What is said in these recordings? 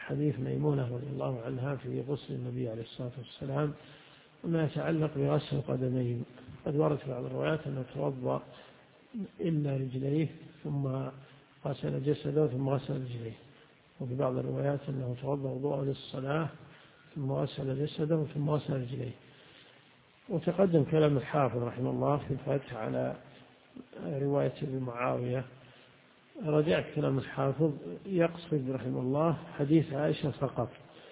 حديث ميمونة رضي الله عنها في غسل النبي عليه الصلاة والسلام وما يتعلق بغسل القدمين. قد ورد في بعض الروايات أنه توضأ إلا رجليه ثم غسل جسده ثم غسل رجليه، وفي بعض الروايات أنه توضأ وضوءه للصلاة ثم غسل جسده ثم غسل رجليه. وتقدم كلام الحافظ رحمه الله في الفتح على رواية ابن معاوية. رجعت كلام الحافظ يقصد رحمه الله حديث عائشة فقط.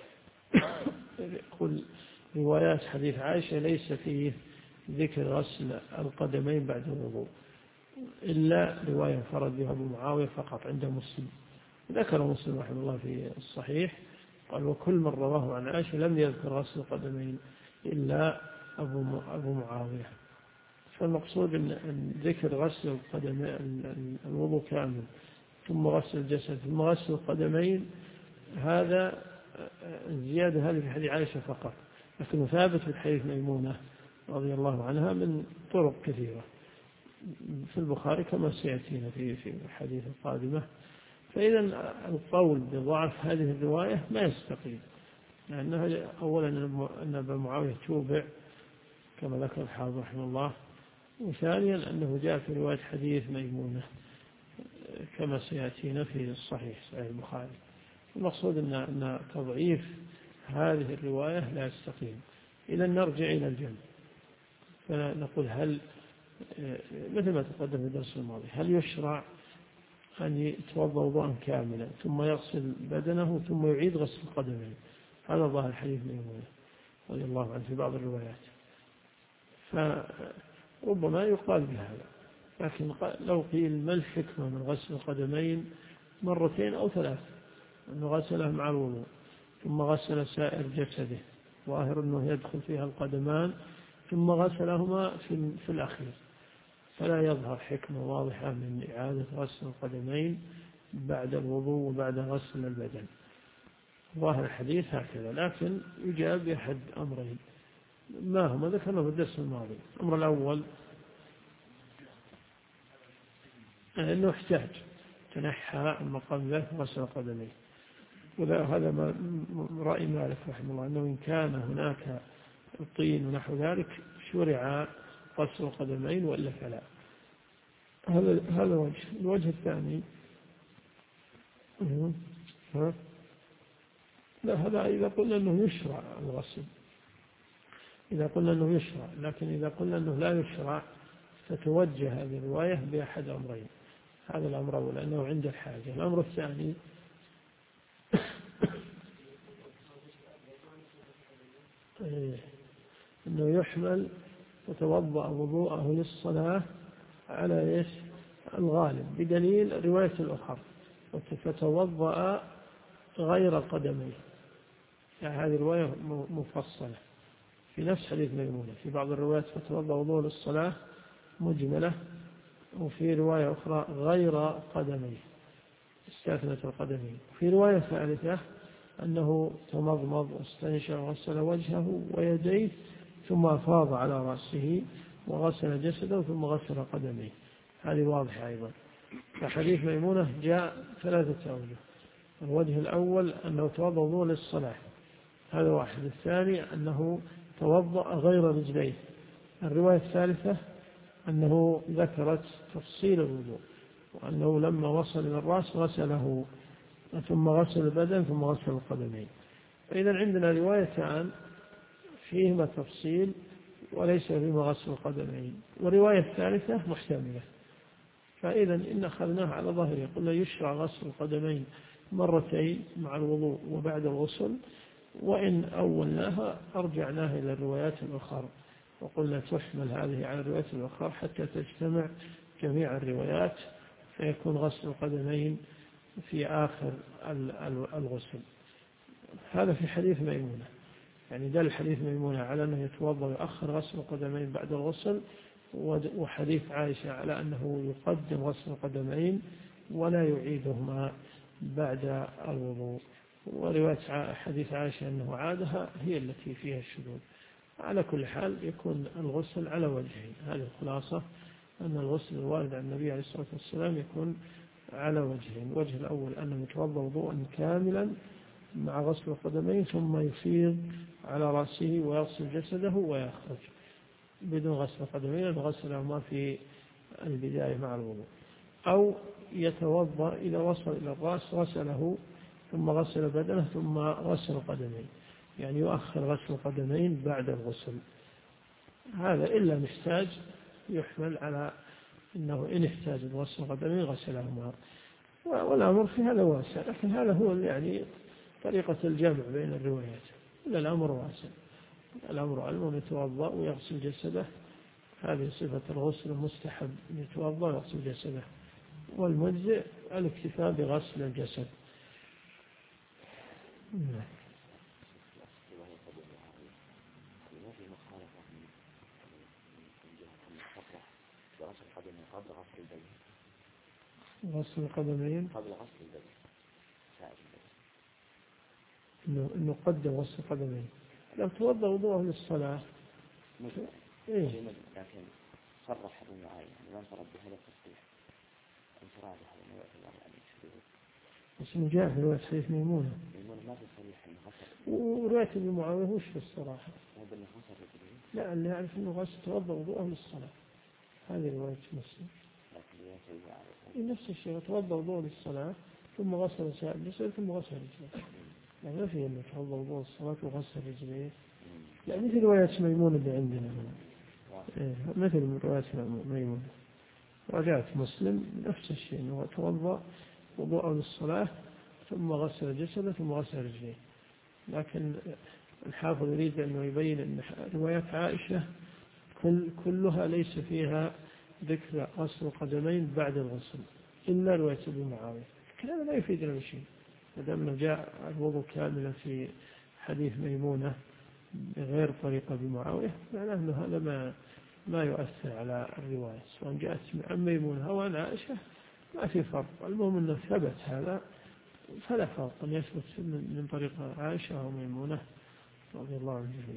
يقول روايات حديث عائشة ليس فيه ذكر غسل القدمين بعد الوضوء إلا رواية فرد بها أبو معاوية فقط عند مسلم. ذكر مسلم رحمه الله في الصحيح قال وكل من رواه عن عائشة لم يذكر غسل القدمين إلا أبو معاوية. فالمقصود أن ذكر غسل القدمين الوضوء كامل ثم غسل الجسد ثم غسل القدمين هذا الزيادة هذه في حديث عائشة فقط، لكنه ثابت في حديث ميمونة رضي الله عنها من طرق كثيرة في البخاري كما سيأتينا في الحديث القادمة. فإذا القول بضعف هذه الرواية ما يستقيم، لأنها أولا أن أبا معاوية توبع كما ذكر الحافظ رحمه الله، وثانيا أنه جاء في رواية حديث ميمونة كما سيأتينا في الصحيح صحيح البخاري. المقصود أن تضعيف هذه الرواية لا يستقيم. إذا نرجع إلى الجمع فنقول هل مثل ما تقدم في الدرس الماضي هل يشرع أن يتوضأ وضوءا كاملا ثم يغسل بدنه ثم يعيد غسل القدمين؟ هذا ظاهر الحديث ميمونة رضي الله عنه في بعض الروايات، فربما يقال بهذا. لكن لو قيل ما الحكمة من غسل القدمين مرتين أو ثلاث، أنه غسله مع الوضوء ثم غسل سائر جسده، ظاهر أنه يدخل فيها القدمان ثم غسلهما في الأخير، فلا يظهر حكمة واضحة من إعادة غسل القدمين بعد الوضوء وبعد غسل البدن. ظاهر الحديث هكذا، لكن يجاب بأحد أمرين ما هما ذكرنا في الدرس الماضي. الأمر الأول أنه احتاج تنحى المقام ذلك غسل القدمين، وهذا رأي مالك رحمه الله أنه إن كان هناك طين ونحو ذلك شرع غسل القدمين وإلا فلا. هذا وجه. الوجه الثاني لا، هذا إذا قلنا أنه يشرع الغسل، إذا قلنا أنه يشرع، لكن إذا قلنا أنه لا يشرع فتوجه هذه الرواية بأحد أمرين. هذا الأمر الأول أنه عند الحاجة. الأمر الثاني أنه يحمل وتوضأ وضوءه للصلاة على إيش الغالب بدليل رواية الأخرى فتوضأ غير قدميه. يعني هذه رواية مفصلة في نفس حديث ميمونة. في بعض الروايات فتوضأ وضوء للصلاة مجملة، وفي رواية أخرى غير قدميه استثنت القدمين. في رواية ثالثة أنه تمضمض واستنشق وغسل وجهه ويديه ثم أفاض على رأسه وغسل جسده ثم غسل قدميه. هذه واضحة أيضا. فحديث ميمونة جاء ثلاثة أوجه. الوجه الأول أنه توضأ وضوء للصلاة، هذا واحد. الثاني أنه توضأ غير رجليه. الرواية الثالثة أنه ذكرت تفصيل الوضوء، وأنه لما وصل إلى الرأس غسله ثم غسل البدن ثم غسل القدمين. فإذا عندنا روايتان فيهما تفصيل وليس فيهما غسل القدمين، ورواية ثالثة محتملة. فإذا إن أخذناها على ظاهره قلنا يشرع غسل القدمين مرتين مع الوضوء وبعد الغسل، وإن أولناها أرجعناها إلى الروايات الأخرى وقلنا تحمل هذه على الروايات الأخرى حتى تجتمع جميع الروايات فيكون غسل القدمين في آخر الغسل. هذا في حديث ميمونة، يعني دل حديث ميمونة على أنه يتوضأ ويؤخر غسل القدمين بعد الغسل، وحديث عائشة على أنه يقدم غسل القدمين ولا يعيدهما بعد الوضوء. ورواية حديث عائشة أنه عادها هي التي فيها الشذوذ. على كل حال يكون الغسل على وجهين. هذه الخلاصة، أن الغسل الوارد عن النبي عليه الصلاة والسلام يكون على وجهين. الوجه الأول أنه يتوضأ وضوءا كاملا مع غسل القدمين ثم يفيض على رأسه ويغسل جسده ويخرج بدون غسل القدمين، غسلهما في البداية مع الوضوء. أو يتوضأ إذا وصل إلى الرأس غسله ثم غسل بدنه ثم غسل القدمين، يعني يؤخر غسل القدمين بعد الغسل. هذا إلا محتاج يحمل على أنه إن احتاج غسل القدمين غسلهما، والأمر في هذا واسع، لكن هذا هو يعني طريقة الجمع بين الروايات. إلا الأمر واسع، الأمر أن يتوضأ ويغسل جسده، هذه صفة الغسل المستحب، أن يتوضأ ويغسل جسده، والمجزئ الاكتفاء بغسل الجسد. غسل القدمين قبل غسل البدن، إنه قدم غسل القدمين. لو توضأ وضوءه للصلاة إيه؟ لكن صرح بالمعاينة يعني ما انفرد بهذا التصريح، انفراد هذا ما يعتبر يعني شبيه. بس جاء في رواية حديث ميمونة ما في صريح إنه غسل، ورواية ابن معاوية وش في الصراحة؟ هذا إنه غسل رجليه. لا، اللي يعرف إنه غسل توضأ وضوءه للصلاة، هذه رواية مسلم. نفس الشيء، توضأ وضوءه للصلاة ثم غسل سائر جسده ثم غسل رجليه، يعني ما في إنه توضأ وضوء الصلاة وغسل رجليه، لا مثل رواية ميمونة اللي عندنا إيه، مثل رواية ميمونة. رجعت مسلم نفس الشيء، أنه توضأ وضوءه للصلاة ثم غسل جسده ثم غسل رجليه. لكن الحافظ يريد أنه يبين أن رواية عائشة كلها ليس فيها ذكر غسل القدمين بعد الغسل إلا رواية ابن معاوية، لكن هذا لا يفيدنا بشيء ما دام جاء الوضوء كاملا في حديث ميمونة بغير طريقة ابن معاوية، معناه أنه هذا ما يؤثر على الرواية، سواء جاءت عن ميمونة أو عن عائشة ما في فرق. المهم أنه ثبت هذا، فلا فرق أن يثبت من طريق عائشة أو ميمونة رضي الله عنه الجميع.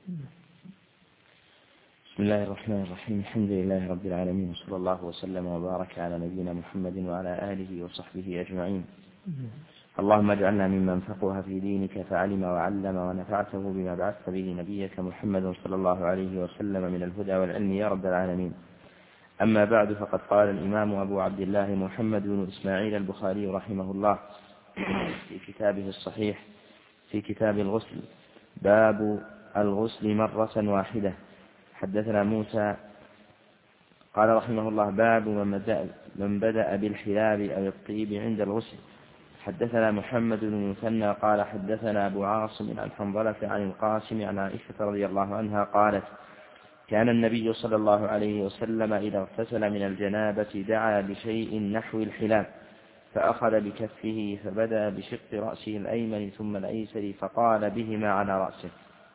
بسم الله الرحمن الرحيم، الحمد لله رب العالمين، وصلى الله وسلم وبارك على نبينا محمد وعلى آله وصحبه أجمعين. اللهم اجعلنا ممن فقه في دينك فعلم وعلم ونفعته بما بعثت به نبيك محمد صلى الله عليه وسلم من الهدى والعلم يا رب العالمين. أما بعد، فقد قال الإمام أبو عبد الله محمد بن إسماعيل البخاري رحمه الله في كتابه الصحيح في كتاب الغسل: باب الغسل مرة واحدة. حدثنا موسى قال رحمه الله: باب من بدأ بالحلاب أو الطيب عند الغسل. حدثنا محمد بن المثنى قال حدثنا أبو عاصم عن حنظلة عن القاسم عن عائشة رضي الله عنها قالت: كان النبي صلى الله عليه وسلم إذا اغتسل من الجنابة دعا بشيء نحو الحلاب، فأخذ بكفه فبدأ بشق رأسه الأيمن ثم الأيسر فقال بهما على رأسه.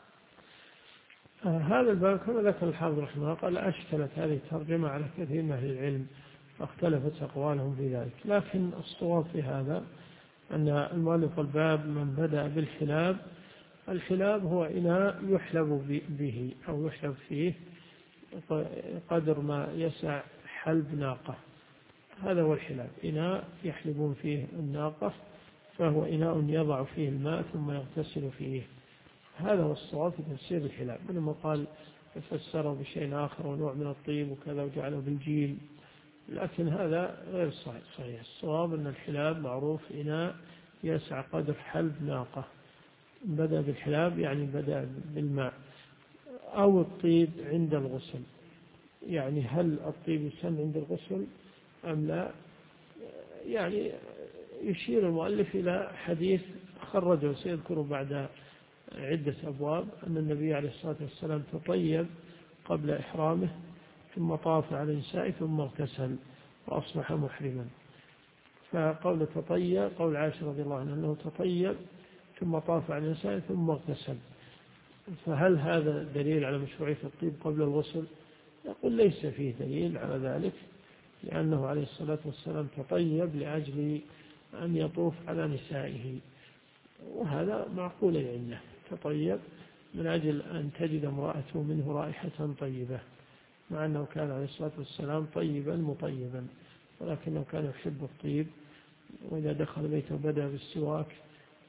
هذا الباب كما ذكر الحافظ رحمه الله قال: أشكلت هذه الترجمة على كثير من أهل العلم فاختلفت أقوالهم في ذلك، لكن الصواب في هذا أن المؤلف الباب من بدأ بالحلاب. الحلاب هو إناء يحلب به أو يحلب فيه قدر ما يسع حلب ناقة، هذا هو الحلاب، إناء يحلبون فيه الناقة، فهو إناء يضع فيه الماء ثم يغتسل فيه. هذا هو الصواب في تفسير الحلاب، لما قال فسره بشيء آخر ونوع من الطيب وكذا وجعله بالجيل، لكن هذا غير صحيح. الصواب أن الحلاب معروف إناء يسع قدر حلب ناقة. بدأ بالحلاب يعني بدأ بالماء. أو الطيب عند الغسل، يعني هل الطيب يسن عند الغسل أم لا؟ يعني يشير المؤلف إلى حديث خرجه سيذكر بعد عدة أبواب أن النبي عليه الصلاة والسلام تطيب قبل إحرامه ثم طاف على النساء ثم اغتسل وأصبح محرما. فقول تطيب قول عائشة رضي الله عنها أنه تطيب ثم طاف على النساء ثم اغتسل، فهل هذا دليل على مشروعية الطيب قبل الغسل؟ يقول ليس فيه دليل على ذلك، لأنه عليه الصلاة والسلام تطيب لأجل أن يطوف على نسائه، وهذا معقول عنده، تطيب من أجل أن تجد امرأته منه رائحة طيبة، مع أنه كان عليه الصلاة والسلام طيبا مطيبا، ولكنه كان يحب الطيب، وإذا دخل بيته بدأ بالسواك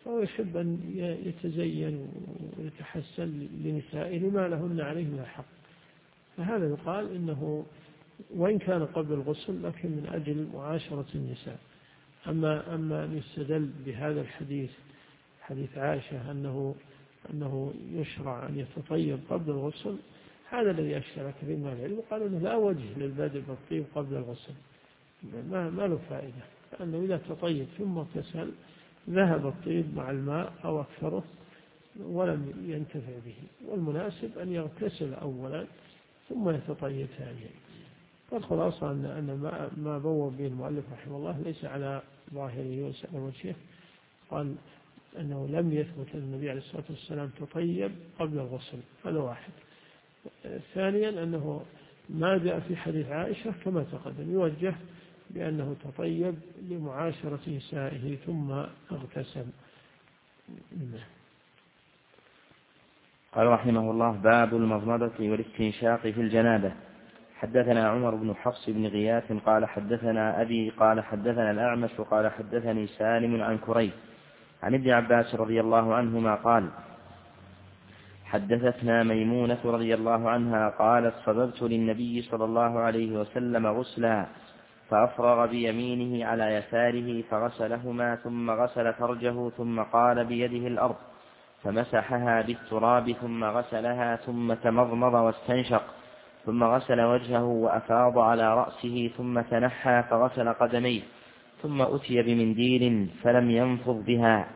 فهو يحب أن يتزين ويتحسن لنسائه لما لهن عليه من حق، فهذا يقال إنه وإن كان قبل الغسل لكن من أجل معاشرة النساء. أما أن يستدل بهذا الحديث، حديث عائشة أنه يشرع أن يتطيب قبل الغسل، هذا الذي أشكل كثير من العلم، وقالوا أنه لا وجه للبدء بالطيب قبل الغسل، ما له فائدة، لأنه إذا تطيب ثم اغتسل ذهب الطيب مع الماء أو أكثره ولم ينتفع به، والمناسب أن يغتسل أولا ثم يتطيب ثانيا. والخلاصة أن ما بوب به المؤلف رحمه الله ليس على ظاهره وسأل وجهه، قال أنه لم يثبت أن النبي عليه الصلاة والسلام تطيب قبل الغسل، هذا واحد. ثانيا أنه ما جاء في حديث عائشة كما تقدم يوجه بأنه تطيب لمعاشرة نسائه ثم اغتسل. قال رحمه الله: باب المضمضة والاستنشاق في الجنابة. حدثنا عمر بن حفص بن غياث قال حدثنا أبي قال حدثنا الأعمش قال حدثني سالم عن كريب عن ابن عباس رضي الله عنهما قال: حدثتنا ميمونة رضي الله عنها قالت: صببت للنبي صلى الله عليه وسلم غسلا فأفرغ بيمينه على يساره فغسلهما ثم غسل فرجه ثم قال بيده الأرض فمسحها بالتراب ثم غسلها ثم تمضمض واستنشق ثم غسل وجهه وأفاض على رأسه ثم تنحى فغسل قدميه ثم أتي بمنديل فلم ينفض بها.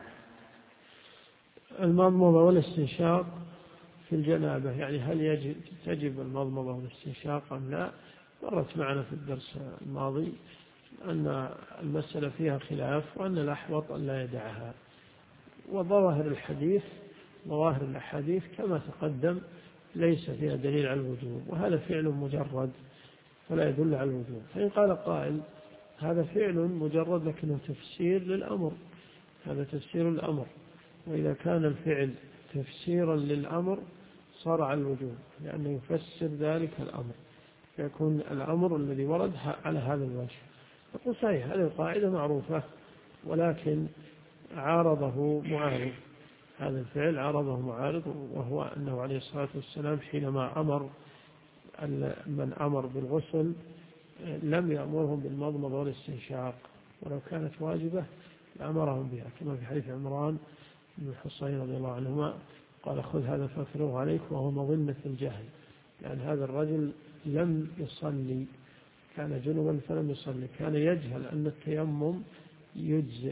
المضمضة والاستنشاق في الجنابة، يعني هل تجب المضمضة والاستنشاق أم لا؟ مرت معنا في الدرس الماضي أن المسألة فيها خلاف، وأن الأحوط أن لا يدعها، وظواهر الأحاديث كما تقدم ليس فيها دليل على الوجوب، وهذا فعل مجرد فلا يدل على الوجوب. فإن قال قائل هذا فعل مجرد لكنه تفسير للأمر، هذا تفسير الأمر، وإذا كان الفعل تفسيرا للأمر صار على الوجوب، لأنه يفسر ذلك الأمر، فيكون الأمر الذي ورد على هذا الوجه. يقول صحيح هذه القاعدة معروفة، ولكن عارضه معارض، هذا الفعل عارضه معارض، وهو أنه عليه الصلاة والسلام حينما أمر من أمر بالغسل لم يأمرهم بالمضمضة والاستنشاق، ولو كانت واجبة لأمرهم بها، كما في حديث عمران بن الحصين رضي الله عنهما قال: خذ هذا فافرغه عليك، وهو مظنة الجهل، لأن هذا الرجل لم يصلي، كان جنبا فلم يصلي، كان يجهل أن التيمم يجزئ،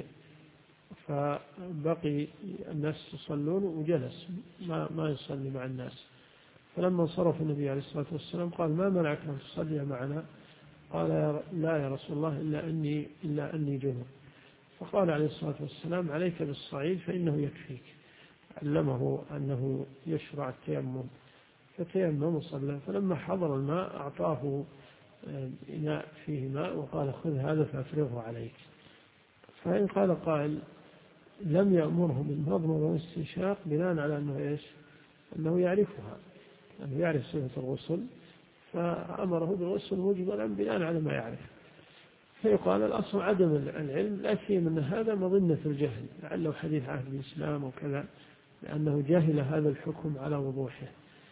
فبقي الناس يصلون وجلس ما يصلي مع الناس، فلما انصرف النبي عليه الصلاة والسلام قال: ما منعك أن تصلي معنا؟ قال: لا يا رسول الله إلا أني جنب. فقال عليه الصلاة والسلام: عليك بالصعيد فإنه يكفيك، علمه أنه يشرع التيمم، فتيمم وصلى. فلما حضر الماء أعطاه إناء فيه ماء وقال: خذ هذا فأفرغه عليك. فإن قال قائل لم يأمره بالمضمضة والاستنشاق بناء على أنه يعرفها، أنه يعرف صفة الغسل، فأمره بالغسل مجملا بناء على ما يعرف، فيقال الأصل عدم العلم، لا سيما أن هذا مظنة الجهل، لعله حديث عهد الإسلام وكذا، لأنه جهل هذا الحكم على وضوحه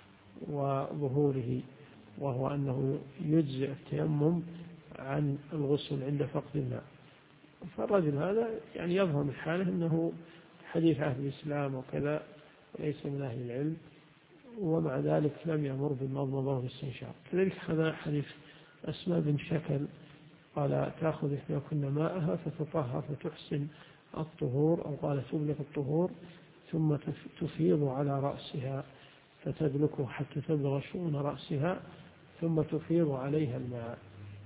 وظهوره، وهو أنه يجزئ التيمم عن الغسل عند فقد الماء. فالرجل هذا يعني يظهر من حاله أنه حديث عهد الإسلام وكذا وليس من أهل العلم، ومع ذلك لم يأمر بالمضمضة والاستنشاق. كذلك هذا حديث أسماء بن شكل قال: تأخذ إحداكن ماءها فتطهر فتحسن الطهور، أو قال تبلغ الطهور، ثم تفيض على رأسها فتدلكه حتى تبلغ شؤون رأسها ثم تفيض عليها الماء،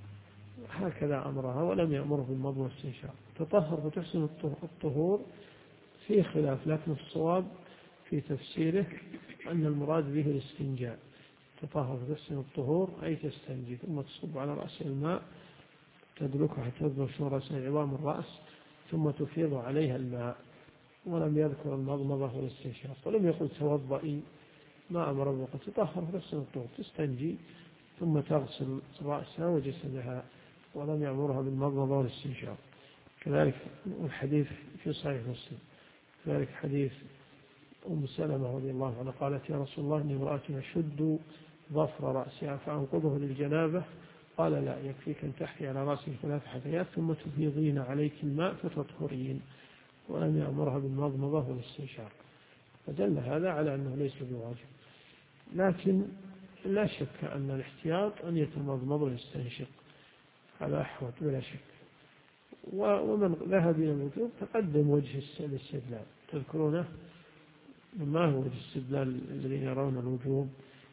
هكذا أمرها، ولم يأمره بالمضمضة والاستنشاق. تطهر فتحسن الطهور فيه خلاف، لكن الصواب في تفسيره أن المراد به الاستنجاء، تطهر فتحسن الطهور أي تستنجي، ثم تصب على رأس الماء تدلكه حتى تبلغ شؤون رأسها عظام الرأس ثم تفيض عليها الماء، ولم يذكر المضمضة والاستنشاق، ولم يقل توضئي، ما أمر بوقت تطهر فتحسن الطهور، تستنجي ثم تغسل رأسها وجسدها، ولم يأمرها بالمضمضة والاستنشاق. كذلك الحديث في صحيح مسلم ذلك حديث أم سلمة رضي الله عنها قالت: يا رسول الله إني امرأة أشد ظفر رأسها فأنقضه للجنابة. قال: لا، يكفيك أن تحفي على رأسك 3 حثيات ثم تفيضين عليك الماء فتطهرين. ولم يأمرها بالمضمضة والاستنشاق، فدل هذا على أنه ليس بواجب. لكن لا شك أن الاحتياط أن يتمضمض ويستنشق، هذا أحوط بلا شك. ومن ذهب إلى الوجوب تقدم وجه الاستدلال، تذكرونه ما هو وجه الاستدلال الذين يرون الوجوب؟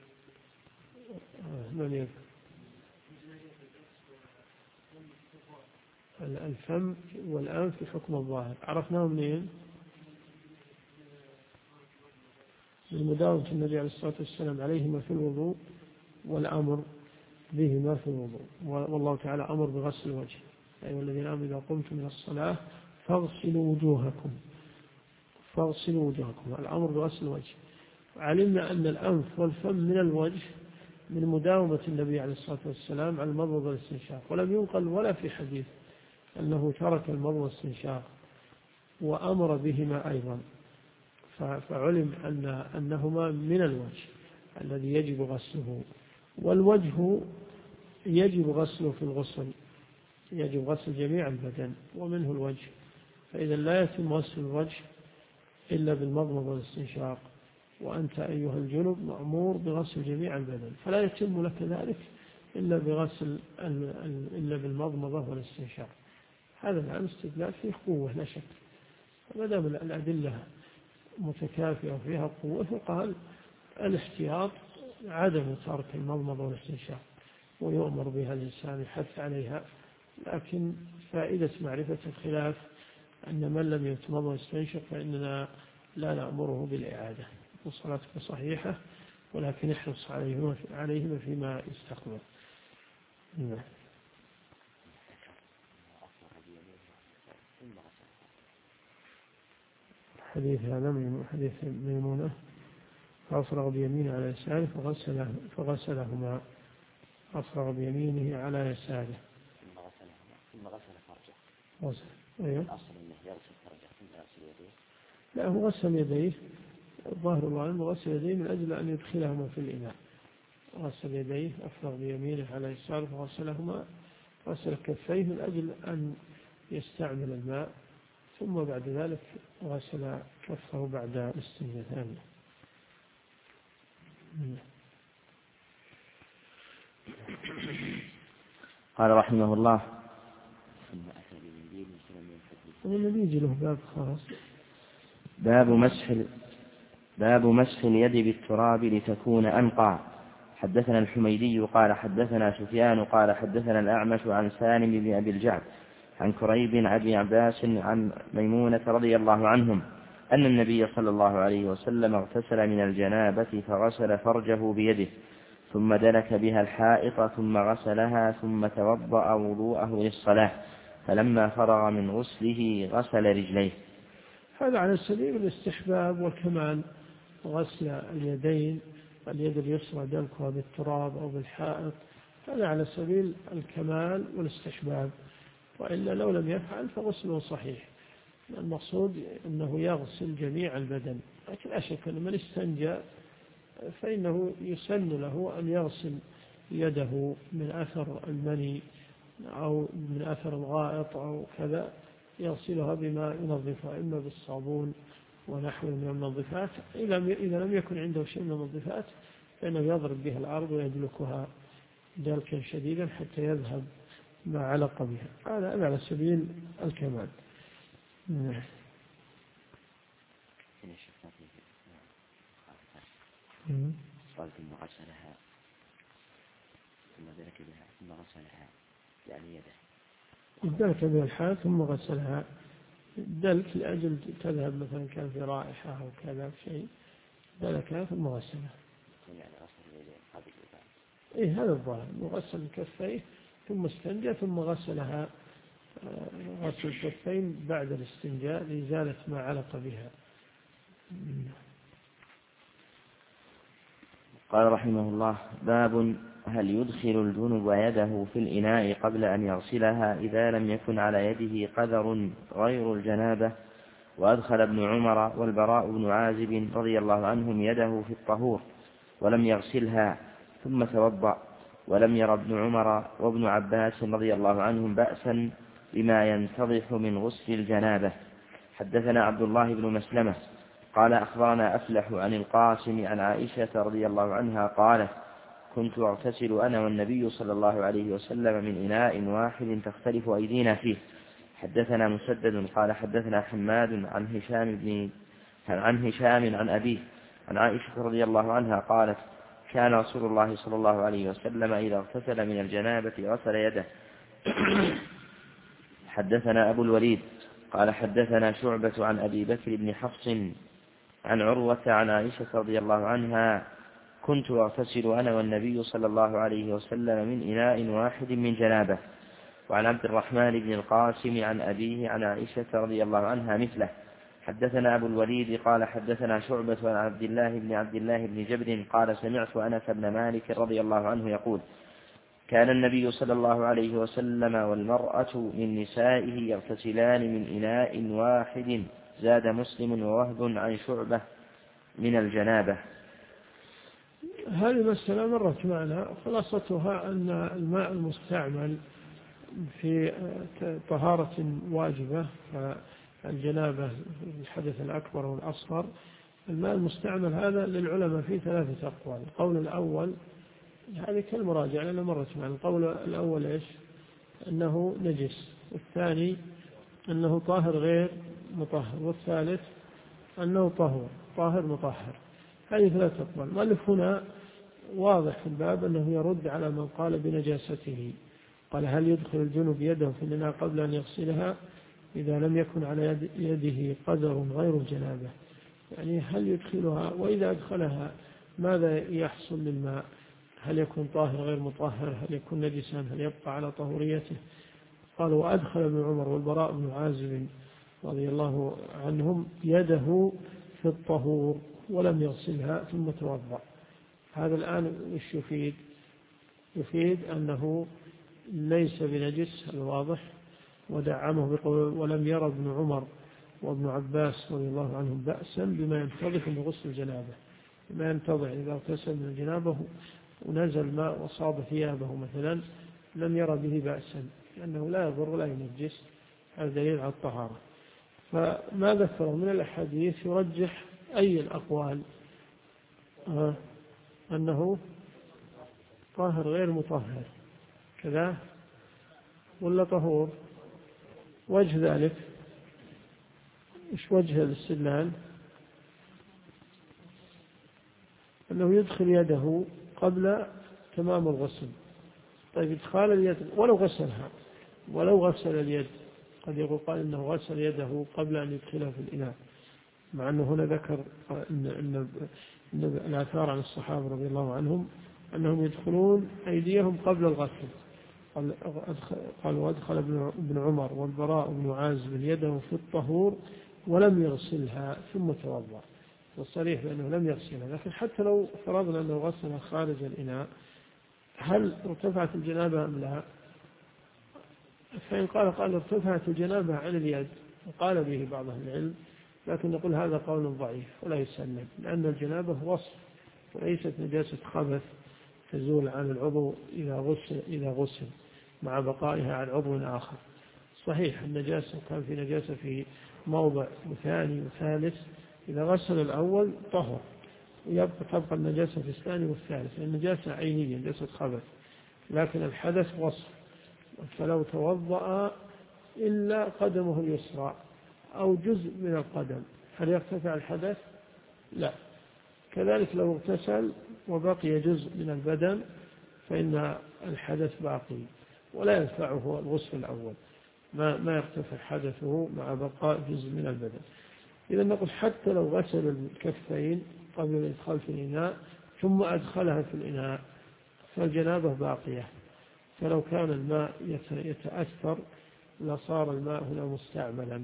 من يذكر؟ الفم والأنف في حكم الظاهر عرفناه منين؟ من مداومة النبي عليه الصلاة والسلام عليهما في الوضوء والأمر بهما في الوضوء. والله تعالى أمر بغسل الوجه: أيها الذين آمنوا إذا قمتم من الصلاة فاغسلوا وجوهكم. الأمر بغسل الوجه. علمنا أن الأنف والفم من الوجه من مداومة النبي عليه الصلاة والسلام على المضمضة والاستنشاق، ولم ينقل ولا في حديث أنه ترك المضمضة والاستنشاق وأمر بهما أيضا. فعلم أنهما من الوجه الذي يجب غسله، والوجه يجب غسله في الغسل، يجب غسل جميع البدن ومنه الوجه. فإذا لا يتم غسل الوجه إلا بالمضمضة والاستنشاق، وأنت أيها الجنب مأمور بغسل جميع البدن، فلا يتم لك ذلك إلا بالمضمضة والاستنشاق. هذا الآن استدلال فيه قوة لا شك، ما دام الأدلة متكافئة وفيها قوة، فقال الاحتياط عدم ترك المضمضة والاستنشاق، ويؤمر بها الإنسان يحث عليها. لكن فائدة معرفة الخلاف أن من لم يتمضمض ويستنشق فإننا لا نأمره بالإعادة، وصلاتك صحيحة، ولكن احرص عليهما فيما يستقبل. حديث هذا من حديث ميمونة: فأفرغ بيمينه على يساره فغسلهما. أفرغ بيمينه على يساره ثم غسل فرجه. أيوه. الأصل أنه يغسل فرجه ثم يغسل يديه. لا، هو غسل يديه، ظاهر الله أنه غسل يديه من أجل أن يدخلهما في الإناء. غسل يديه، أفرغ بيمينه على يساره فغسلهما. غسل كفيه من أجل أن يستعمل الماء، ثم بعد ذلك غسل كفه بعد الاستنجاء ثانية. قال رحمه الله: والذي يجي له باب خاص: باب مسح اليد بالتراب لتكون أنقى. حدثنا الحميدي قال حدثنا سفيان قال حدثنا الأعمش عن سالم بن أبي الجعد عن كريب عن أبي عباس عن ميمونة رضي الله عنهم أن النبي صلى الله عليه وسلم اغتسل من الجنابة فغسل فرجه بيده، ثم دلك بها الحائط ثم غسلها، ثم توضأ وضوءه للصلاة، فلما فرغ من غسله غسل رجليه. هذا على سبيل الاستحباب والكمال، غسل اليدين، اليد اليسرى دلكها بالتراب أو بالحائط، هذا على سبيل الكمال والاستحباب، وإلا لو لم يفعل فغسله صحيح. المقصود أنه يغسل جميع البدن، لكن لا شك أن من استنجى فإنه يسن له أن يغسل يده من أثر المني أو من أثر الغائط أو كذا، يغسلها بما ينظفها إما بالصابون ونحو من المنظفات. إذا لم يكن عنده شيء من المنظفات فإنه يضرب بها الأرض ويدلكها دلكا شديدا حتى يذهب ما علق بها. هذا على سبيل الكمال. ثم غسلها ثم دلك بها ثم غسلها يعني يده. دلك بها الحال ثم غسلها، دلك لأجل تذهب مثلا كان في رائحة أو كذا شيء، دلكها ثم غسلها. يعني غسل اليدين قبل الإبان. إيه هذا الظاهر، غسل الكفين ثم استنجى ثم غسلها، غسل الكفين بعد الاستنجاء لإزالة ما علق بها. قال رحمه الله: باب هل يدخل الجنب يده في الإناء قبل أن يغسلها إذا لم يكن على يده قدر غير الجنابة وأدخل ابن عمر والبراء بن عازب رضي الله عنهم يده في الطهور ولم يغسلها ثم توضأ، ولم ير ابن عمر وابن عباس رضي الله عنهم بأسا بما ينتضح من غسل الجنابة. حدثنا عبد الله بن مسلمة قال أخبرنا أفلح عن القاسم عن عائشة رضي الله عنها قالت: كنت أغتسل أنا والنبي صلى الله عليه وسلم من إناء واحد تختلف أيدينا فيه. حدثنا مسدد قال حدثنا حماد عن هشام عن أبيه عن عائشة رضي الله عنها قالت: كان رسول الله صلى الله عليه وسلم إذا اغتسل من الجنابة غسل يده. حدثنا أبو الوليد قال حدثنا شعبة عن أبي بكر بن حفص عن عروة عن عائشة رضي الله عنها: كنت أغتسل أنا والنبي صلى الله عليه وسلم من إناء واحد من جنابه. وعن عبد الرحمن بن القاسم عن أبيه عن عائشة رضي الله عنها مثله. حدثنا أبو الوليد قال حدثنا شعبة عن عبد الله بن جبر قال سمعت أنس بن مالك رضي الله عنه يقول: كان النبي صلى الله عليه وسلم والمرأة من نسائه يغتسلان من إناء واحد. زاد مسلم ووهب عن شعبة من الجنابة. هذه المسألة مرت معنا، خلاصتها أن الماء المستعمل في طهارة واجبة الجنابة الحدث الأكبر والأصغر، الماء المستعمل هذا للعلماء فيه 3 أقوال. القول الأول هذه كالمراجعة لأنه مرت معنا. القول الأول إيش؟ أنه نجس، والثاني أنه طاهر غير مطهر، والثالث أنه طاهر مطهر. هذه 3 أقوال. المؤلف هنا واضح في الباب أنه يرد على من قال بنجاسته. قال: هل يدخل الجنب يده في الإناء قبل أن يغسلها إذا لم يكن على يده قدر غير الجنابة؟ يعني هل يدخلها؟ وإذا أدخلها ماذا يحصل للماء؟ هل يكون طاهر غير مطهر؟ هل يكون نجسا؟ هل يبقى على طهوريته؟ قال: وأدخل ابن عمر والبراء بن عازب رضي الله عنهم يده في الطهور ولم يغسلها ثم توضأ. هذا الآن وش يفيد؟ يفيد أنه ليس بنجس الواضح، ودعمه بقول: ولم ير ابن عمر وابن عباس رضي الله عنهم بأسا بما ينتضح من غسل الجنابة. بما ينتضح إذا اغتسل من الجنابة ونزل ماء وصاب ثيابه مثلا لم ير به بأسا، لأنه لا يضر ولا ينجس. هذا دليل على الطهارة. فما ذكره من الأحاديث يرجح أي الأقوال؟ أنه طاهر غير مطهر كذا ولا طهور؟ وجه ذلك إيش وجه الاستدلال؟ أنه يدخل يده قبل تمام الغسل. طيب إدخال اليد ولو غسل اليد، قد يقول قال إنه غسل يده قبل أن يدخلها في الإناء، مع أنه هنا ذكر إن الآثار عن الصحابة رضي الله عنهم أنهم يدخلون أيديهم قبل الغسل. قال: وأدخل ابن عمر والبراء بن عازب يده في الطهور ولم يغسلها ثم توضأ. والصريح بأنه لم يغسلها، لكن حتى لو فرضنا أنه غسلها خارج الإناء هل ارتفعت الجنابة أم لا؟ فإن قال ارتفعت الجنابة عن اليد وقال به بعض أهل العلم، لكن نقول هذا قول ضعيف ولا يسلم، لأن الجنابة وصف وليست نجاسة خبث تزول عن العضو إذا غسل مع بقائها عن عضو آخر. صحيح النجاسة كان في نجاسة في موضع وثاني وثالث، إذا غسل الأول طهر، تبقى النجاسة في الثاني والثالث. النجاسة عينية نجاسة خبث، لكن الحدث وصف. فلو توضأ إلا قدمه اليسرى أو جزء من القدم هل يرتفع الحدث؟ لا. كذلك لو اغتسل وبقي جزء من البدن فإن الحدث باقي ولا ينفعه الغسل الأول، ما يرتفع حدثه مع بقاء جزء من البدن. إذا نقول حتى لو غسل الكفين قبل الإدخال في الإناء ثم أدخلها في الإناء فالجنابة باقية. فلو كان الماء يتأثر لصار الماء هنا مستعملا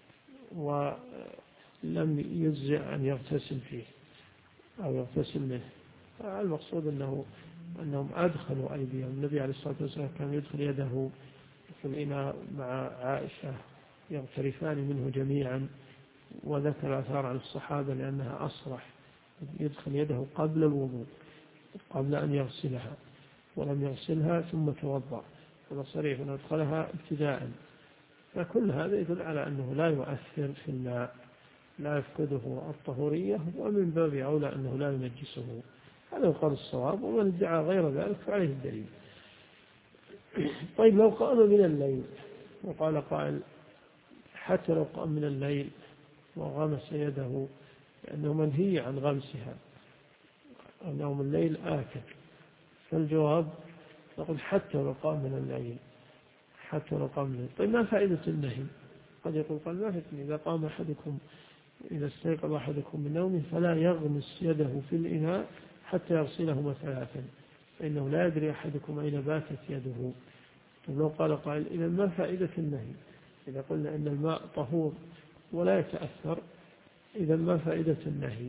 ولم يجزئ أن يغتسل فيه أو يغتسل منه. المقصود أنهم أدخلوا أيديهم. النبي عليه الصلاة والسلام كان يدخل يده في الإناء مع عائشة يغترفان منه جميعا وذكر آثار عن الصحابة لأنها أصرح، يدخل يده قبل الوضوء قبل أن يغسلها، ولم يغسلها ثم توضأ، هذا صريح أن أدخلها ابتداء. فكل هذا يدل على أنه لا يؤثر في الماء، لا يفقده الطهورية، ومن باب أولى أنه لا ينجسه. هذا القول الصواب، ومن ادعى غير ذلك فعليه الدليل. طيب لو قام من الليل وقال قائل حتى لو قام من الليل وغمس يده لأنه منهي عن غمسها، نوم الليل آكل، فالجواب نقول حتى لو قام من الليل، حتى لو قام من الليل. طيب ما فائدة النهي؟ قد يقول قال ما فائدة إذا قام أحدكم، إذا استيقظ أحدكم من نومه فلا يغمس يده في الإناء حتى يغسلهما ثلاثا، فإنه لا يدري أحدكم أين باتت يده. طيب لو قال قائل إذا ما فائدة النهي؟ إذا قلنا أن الماء طهور ولا يتأثر، إذا ما فائدة النهي؟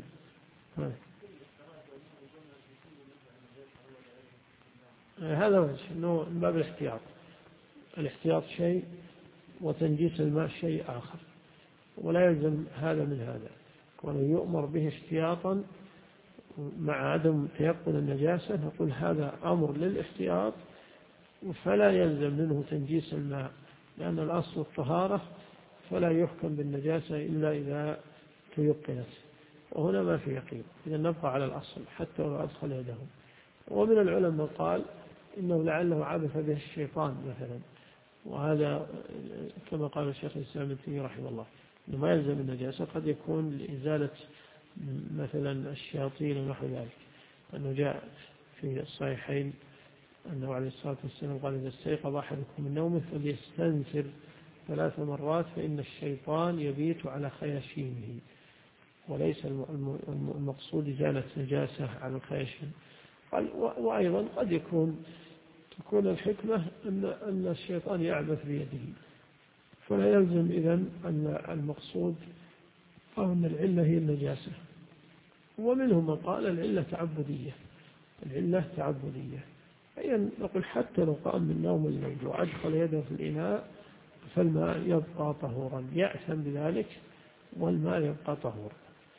هذا وجه أنه من باب الاحتياط. الاحتياط شيء وتنجيس الماء شيء آخر، ولا يلزم هذا من هذا، وأنه يؤمر به احتياطا مع عدم تيقن النجاسة، نقول هذا أمر للاحتياط فلا يلزم منه تنجيس الماء، لأن الأصل الطهارة فلا يحكم بالنجاسة إلا إذا تيقنت، وهنا ما في يقين، إذا نبقى على الأصل حتى لو أدخل يده. ومن العلماء قال إنه لعله عبث به الشيطان مثلا، وهذا كما قال الشيخ الإسلام ابن تيمية رحمه الله، إنه ما يلزم النجاسة، قد يكون لإزالة مثلا الشياطين ونحو ذلك، أنه جاء في الصحيحين أنه عليه الصلاة والسلام قال إذا استيقظ أحدكم من نومه فليستنثر 3 مرات فإن الشيطان يبيت على خياشيمه، وليس المقصود إزالة نجاسة على الخياشيم. وأيضا قد تكون الحكمة أن الشيطان يعبث بيده، فلا يلزم إذن أن المقصود أو أن العلة هي النجاسة. ومنهم من قال العلة تعبدية، العلة تعبدية، أي نقول حتى لو قام من نوم الليل وأدخل يده في الإناء فالماء يبقى طهورا، يأثم بذلك والماء يبقى طهورا.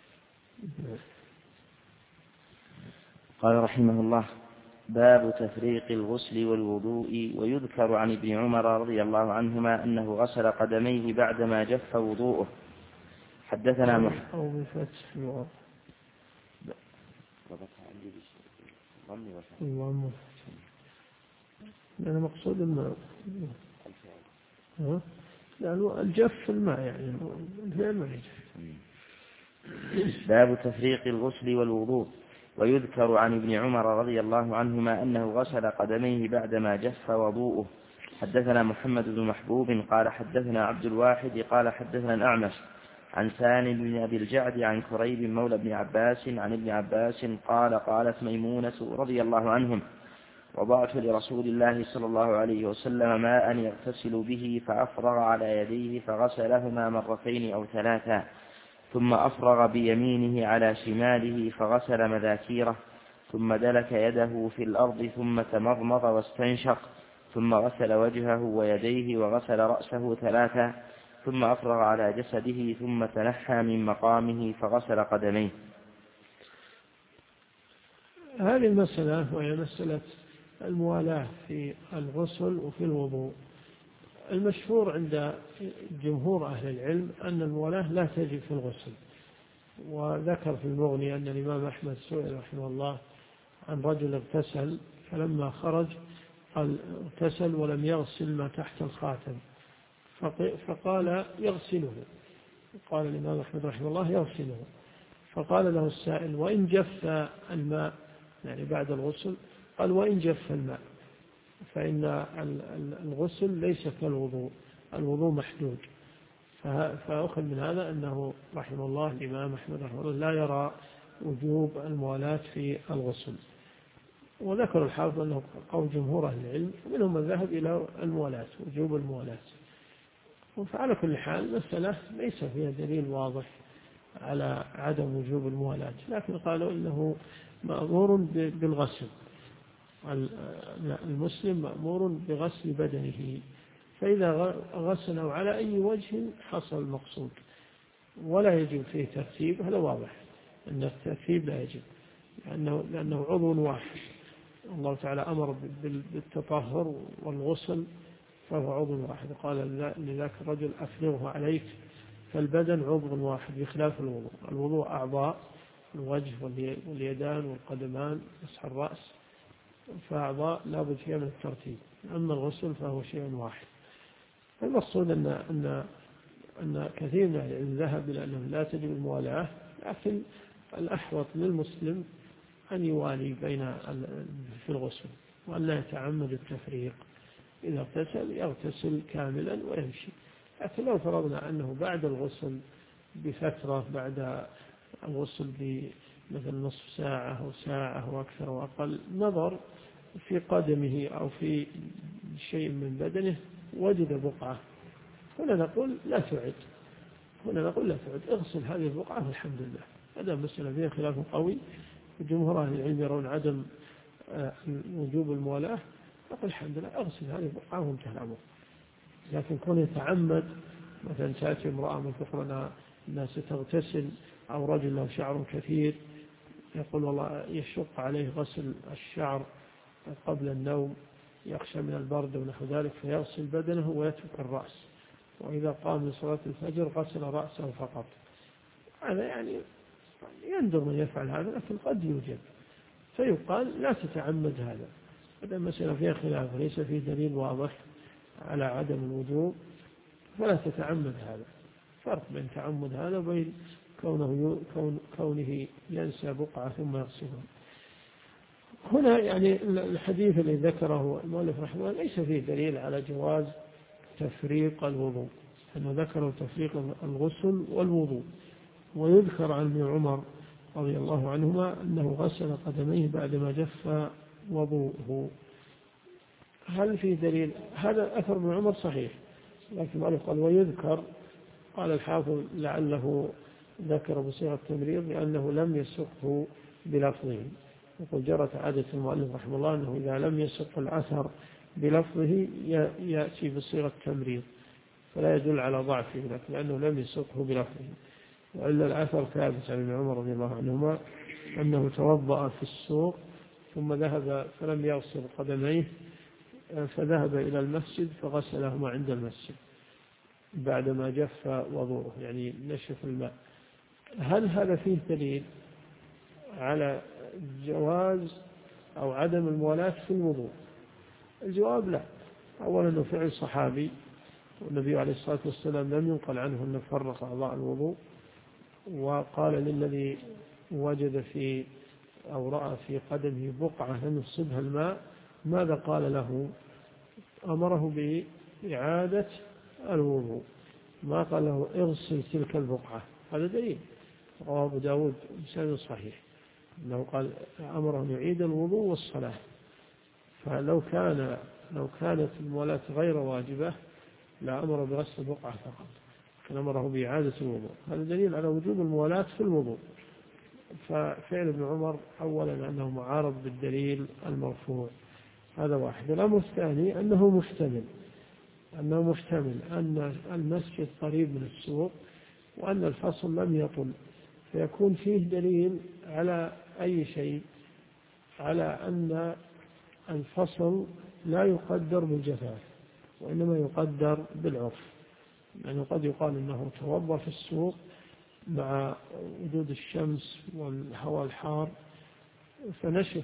قال رحمه الله: باب تفريق الغسل والوضوء. ويذكر عن ابن عمر رضي الله عنهما أنه غسل قدميه بعدما جف وضوءه. حدثنا أو بفتح الله، لأن مقصود الماء، لأنه الجف الماء يعني الفعل ما يجف. باب تفريق الغسل والوضوء. ويذكر عن ابن عمر رضي الله عنهما أنه غسل قدميه بعدما جف وضوءه. حدثنا محمد بن محبوب قال حدثنا عبد الواحد قال حدثنا الأعمش عن سالم بن أبي الجعد عن كريب مولى ابن عباس عن ابن عباس قال قالت ميمونة رضي الله عنهم: وضعت لرسول الله صلى الله عليه وسلم ماء يغتسل به فأفرغ على يديه فغسلهما 2 أو 3، ثم أفرغ بيمينه على شماله فغسل مذاكيره، ثم دلك يده في الأرض ثم تمضمض واستنشق، ثم غسل وجهه ويديه وغسل رأسه 3، ثم أفرغ على جسده ثم تنحى من مقامه فغسل قدميه. هذه المسألة وهي مسألة الموالاة في الغسل وفي الوضوء. المشهور عند جمهور أهل العلم أن الموالاة لا تجب في الغسل. وذكر في المغني أن الإمام أحمد سئل رحمه الله عن رجل اغتسل فلما خرج قال اغتسل ولم يغسل ما تحت الخاتم، فقال يغسله. قال الإمام أحمد رحمه الله يغسله. فقال له السائل: وإن جف الماء يعني بعد الغسل؟ قال: وإن جف الماء، فإن الغسل ليس كالوضوء، الوضوء محدود. فأخذ من هذا أنه رحمه الله الإمام أحمد رحمه الله لا يرى وجوب الموالاة في الغسل. وذكر الحافظ أنه قول جمهور أهل العلم، ومنهم من ذهب إلى الموالاة، وجوب الموالاة. فعلى كل حال مسألة ليس فيها دليل واضح على عدم وجوب الموالاة، لكن قالوا إنه مأمور بالغسل، المسلم مأمور بغسل بدنه، فإذا غسله على أي وجه حصل المقصود. ولا يجب فيه ترتيب، هذا واضح أن الترتيب لا يجب، لأنه عضو واحد. الله تعالى أمر بالتطهر والغسل فهو عضو واحد، قال لذاك الرجل أفرغه عليك، فالبدن عضو واحد بخلاف الوضوء. الوضوء أعضاء، الوجه واليدان والقدمان، مسح الرأس، فأعضاء لا بد فيها من الترتيب. أما الغسل فهو شيء واحد. المقصود أن كثير من العلم ذهب إلى أنه لا تجب الموالاة، لكن الأحوط للمسلم أن يوالي في الغسل، وأن لا يتعمد التفريق. إذا اغتسل يغتسل كاملا ويمشي. لكن لو فرضنا أنه بعد الغسل بفترة، بعد الغسل بمثل نصف ساعة أو ساعة أو أكثر وأقل، نظر في قدمه أو في شيء من بدنه وجد بقعة، هنا نقول لا تعد، اغسل هذه البقعة والحمد لله. هذا مسألة فيها خلاف قوي، وجمهور أهل العلم يرون عدم وجوب الموالاة، نقول الحمد لله اغسل هذه البقعة وانتهى الأمر. لكن كون يتعمد، مثلا تأتي امرأة من فقرنا الناس تغتسل، أو رجل له شعر كثير يقول والله يشق عليه غسل الشعر قبل النوم، يخشى من البرد ونحو ذلك، فيغسل بدنه ويترك الرأس، وإذا قام لصلاة الفجر غسل رأسه فقط. هذا يعني يندر من يفعل هذا، لكن قد يوجد، فيقال لا تتعمد هذا. هذا مسألة فيها خلاف، ليس فيه دليل واضح على عدم الوجوب، فلا تتعمد هذا. فرق بين تعمد هذا وبين كونه ينسى بقعة ثم يغسلها. هنا يعني الحديث الذي ذكره المؤلف رحمه الله ليس فيه دليل على جواز تفريق الوضوء، أنه ذكروا تفريق الغسل والوضوء. ويذكر عن ابن عمر رضي الله عنهما أنه غسل قدميه بعدما جف وضوءه. هل في دليل؟ هذا أثر ابن عمر صحيح، لكن المؤلف قال ويذكر، قال الحافظ لعله ذكر بصيغة التمريض لأنه لم يسقه بلفظه. يقول جرت عادة المؤلف رحمه الله أنه إذا لم يسق الأثر بلفظه يأتي بصيغة التمريض، فلا يدل على ضعفه، لأنه لم يسقه بلفظه. وإلا الأثر ثابت عن ابن عمر رضي الله عنهما أنه توضأ في السوق ثم ذهب فلم يغسل قدميه، فذهب إلى المسجد فغسلهما عند المسجد بعدما جف وضوءه، يعني نشف الماء. هل هذا فيه دليل على جواز أو عدم الموالاة في الوضوء؟ الجواب لا. أولا أنه فعل صحابي، والنبي عليه الصلاة والسلام لم ينقل عنه أنه فرق أعضاء الوضوء، وقال للذي وجد في أو رأى في قدمه بقعة لم يصبها الماء ماذا قال له؟ أمره بإعادة الوضوء، ما قال له اغسل تلك البقعة. هذا دليل، رواه أبو داود بسند صحيح أنه قال أمره أن يعيد الوضوء والصلاة. فلو كانت الموالاة غير واجبة لا أمر بغسل البقعة فقط، كان أمره بإعادة الوضوء. هذا دليل على وجوب الموالاة في الوضوء. ففعل ابن عمر أولا أنه معارض بالدليل المرفوع، هذا واحد. الأمر الثاني أنه محتمل أن المسجد قريب من السوق وأن الفصل لم يطل، فيكون فيه دليل على أي شيء، على أن الفصل لا يقدر بالجفاف وإنما يقدر بالعرف. يعني قد يقال أنه توضأ في السوق مع وجود الشمس والهواء الحار فنشف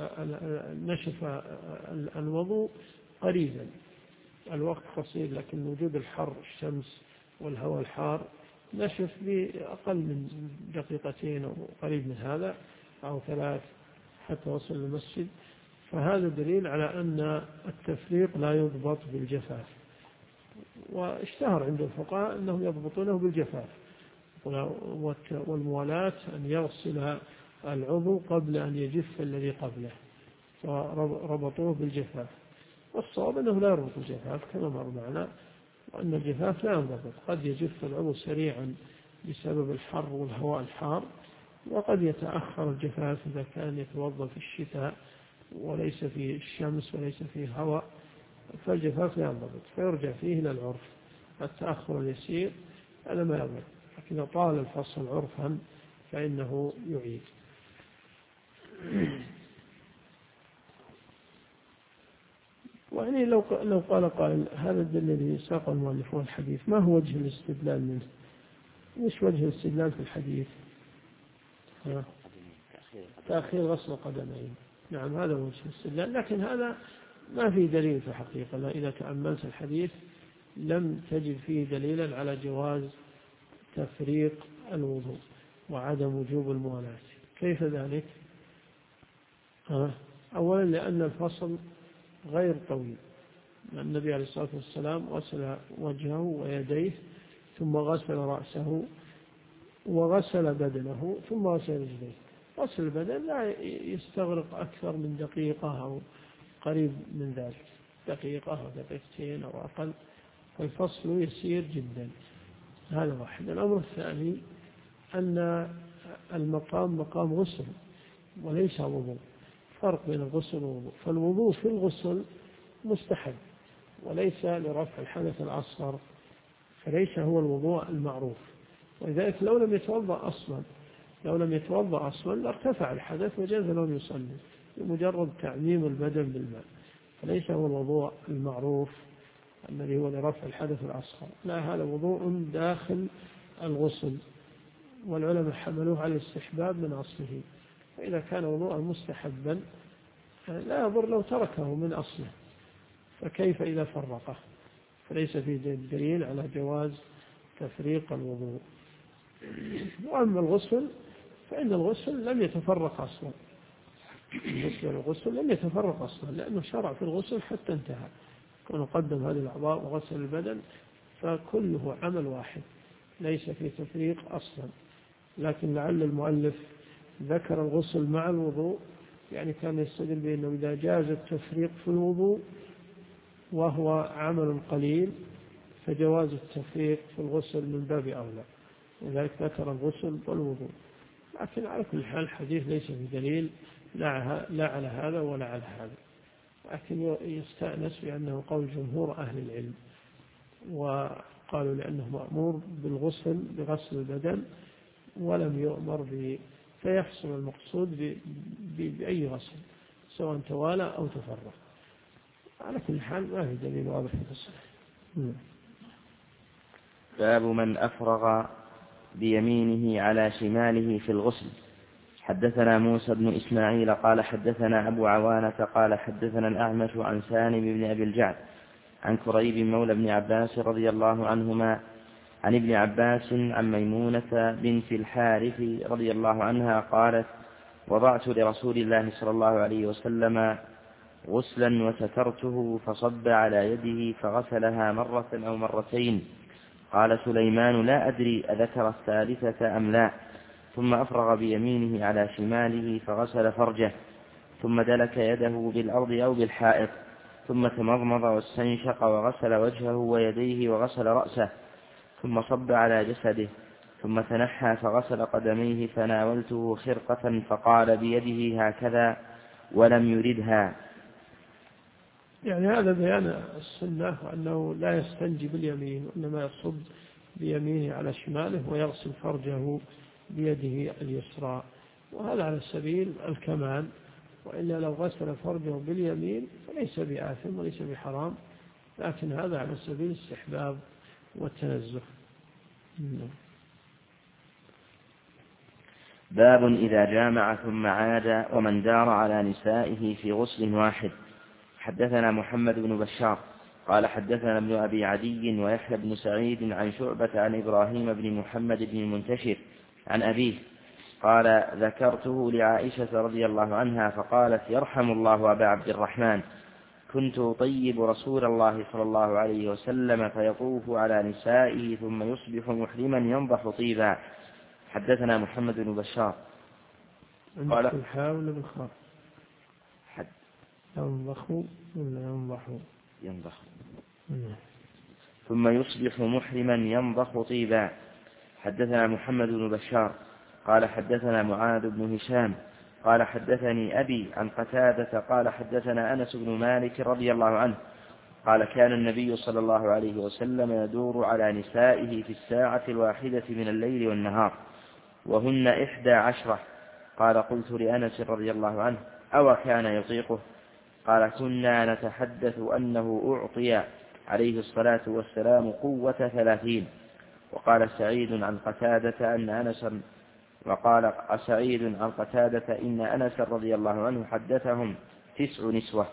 الوضوء قريبا، الوقت قصير، لكن وجود الحر الشمس والهواء الحار نشف بأقل من دقيقتين أو قريب من هذا أو 3 حتى وصل المسجد. فهذا دليل على أن التفريق لا يضبط بالجفاف، واشتهر عند الفقهاء أنهم يضبطونه بالجفاف، والموالاة أن يغسل العضو قبل أن يجف الذي قبله، فربطوه بالجفاف. والصواب أنه لا يربط الجفاف كما مر معنا، وأن الجفاف لا ينضبط، قد يجف العضو سريعا بسبب الحر والهواء الحار، وقد يتأخر الجفاف إذا كان يتوضأ في الشتاء وليس فيه الشمس وليس فيه هواء، فالجفاف لا ينضبط، فيرجع فيه إلى العرف. التأخر اليسير هذا ما يضبط، لكن إذا طال الفصل عرفا فإنه يعيد. ويعني لو قال قائل هذا الدليل الذي ساق المؤلف هو الحديث، ما هو وجه الاستدلال منه؟ وش وجه الاستدلال في الحديث؟ تأخير غسل القدمين. نعم هذا وجه الاستدلال، لكن هذا ما في دليل في الحقيقة. إذا تأملت الحديث لم تجد فيه دليلا على جواز تفريق الوضوء وعدم وجوب الموالاة. كيف ذلك؟ أولا لأن الفصل غير طويل. النبي عليه الصلاة والسلام غسل وجهه ويديه ثم غسل رأسه وغسل بدنه ثم غسل رجليه. غسل البدن لا يستغرق أكثر من دقيقة أو قريب من ذلك، دقيقة أو دقيقتين أو أقل، فالفصل يسير جدا. هذا واحد. الأمر الثاني أن المقام مقام غسل وليس وضوء، فرق بين الغسل والوضوء. فالوضوء في الغسل مستحب وليس لرفع الحدث الأصغر، فليس هو الوضوء المعروف. ولذلك لو لم يتوضأ أصلا لارتفع الحدث وجاز له يصلي بمجرد تعميم البدن بالماء، فليس هو الوضوء المعروف الذي هو لرفع الحدث الأصغر. لا، هذا وضوء داخل الغسل، والعلماء حملوه على الاستحباب من أصله. فإذا كان وضوءا مستحبا لا يضر لو تركه من أصله، فكيف إذا فرقه؟ فليس فيه دليل على جواز تفريق الوضوء. وأما الغسل فإن الغسل لم يتفرق أصلا. الغسل لم يتفرق أصلا لأنه شرع في الغسل حتى انتهى، كون قدم هذه الأعضاء وغسل البدن فكله عمل واحد ليس فيه تفريق أصلا. لكن لعل المؤلف ذكر الغسل مع الوضوء، يعني كان يستدل بأنه إذا جاز التفريق في الوضوء وهو عمل قليل فجواز التفريق في الغسل من باب أولى، لذلك ذكر الغسل والوضوء. لكن على كل حال الحديث ليس بدليل لا على هذا ولا على هذا، لكن يستأنس بأنه قول جمهور أهل العلم، وقالوا لأنه مأمور بالغسل بغسل البدن ولم يؤمر فيحصل المقصود بأي غسل سواء توالى أو تفرق. على كل حال ما في دليل واضح في الصحيح. باب من أفرغ بيمينه على شماله في الغسل. حدثنا موسى بن إسماعيل قال حدثنا أبو عوانة قال حدثنا الأعمش عن سالم بن أبي الجعد عن كريب مولى بن عباس رضي الله عنهما عن ابن عباس عن ميمونة بنت الحارث رضي الله عنها قالت وضعت لرسول الله صلى الله عليه وسلم غسلا وسترته فصب على يده فغسلها مرة أو مرتين. قال سليمان لا أدري أذكر الثالثة أم لا. ثم أفرغ بيمينه على شماله فغسل فرجه، ثم دلك يده بالأرض أو بالحائط، ثم تمضمض واستنشق وغسل وجهه ويديه وغسل رأسه، ثم صب على جسده، ثم تنحى فغسل قدميه. فناولته خرقة فقال بيده هكذا ولم يردها. يعني هذا بيان السنة وأنه لا يستنجي باليمين، وإنما يصب بيمينه على شماله ويغسل فرجه بيده اليسرى، وهذا على سبيل الكمال. وإلا لو غسل فرجه باليمين فليس بآثم وليس بحرام، لكن هذا على سبيل الاستحباب والتنزه. باب إذا جامع ثم عاد ومن دار على نسائه في غسل واحد. حدثنا محمد بن بشار قال حدثنا ابن أبي عدي ويحيى بن سعيد عن شعبة عن إبراهيم بن محمد بن المنتشر عن أبيه قال ذكرته لعائشة رضي الله عنها فقالت يرحم الله أبا عبد الرحمن كنت أطيب رسول الله صلى الله عليه وسلم فيطوف على نسائه ثم يصبح محرما ينضح طيبا. حدثنا محمد بن بشار قال الحاول بالخاء ينضح ولا ينضح ثم يصبح محرما ينضح طيبا. حدثنا محمد بن بشار قال حدثنا معاذ بن هشام قال حدثني أبي عن قتادة قال حدثنا أنس بن مالك رضي الله عنه قال كان النبي صلى الله عليه وسلم يدور على نسائه في الساعة الواحدة من الليل والنهار وهن 11. قال قلت لأنس رضي الله عنه أو كان يطيقه؟ قال كنا نتحدث أنه أعطي عليه الصلاة والسلام قوة 30. وقال سعيد عن قتادة إن أنس رضي الله عنه حدثهم 9 نسوة.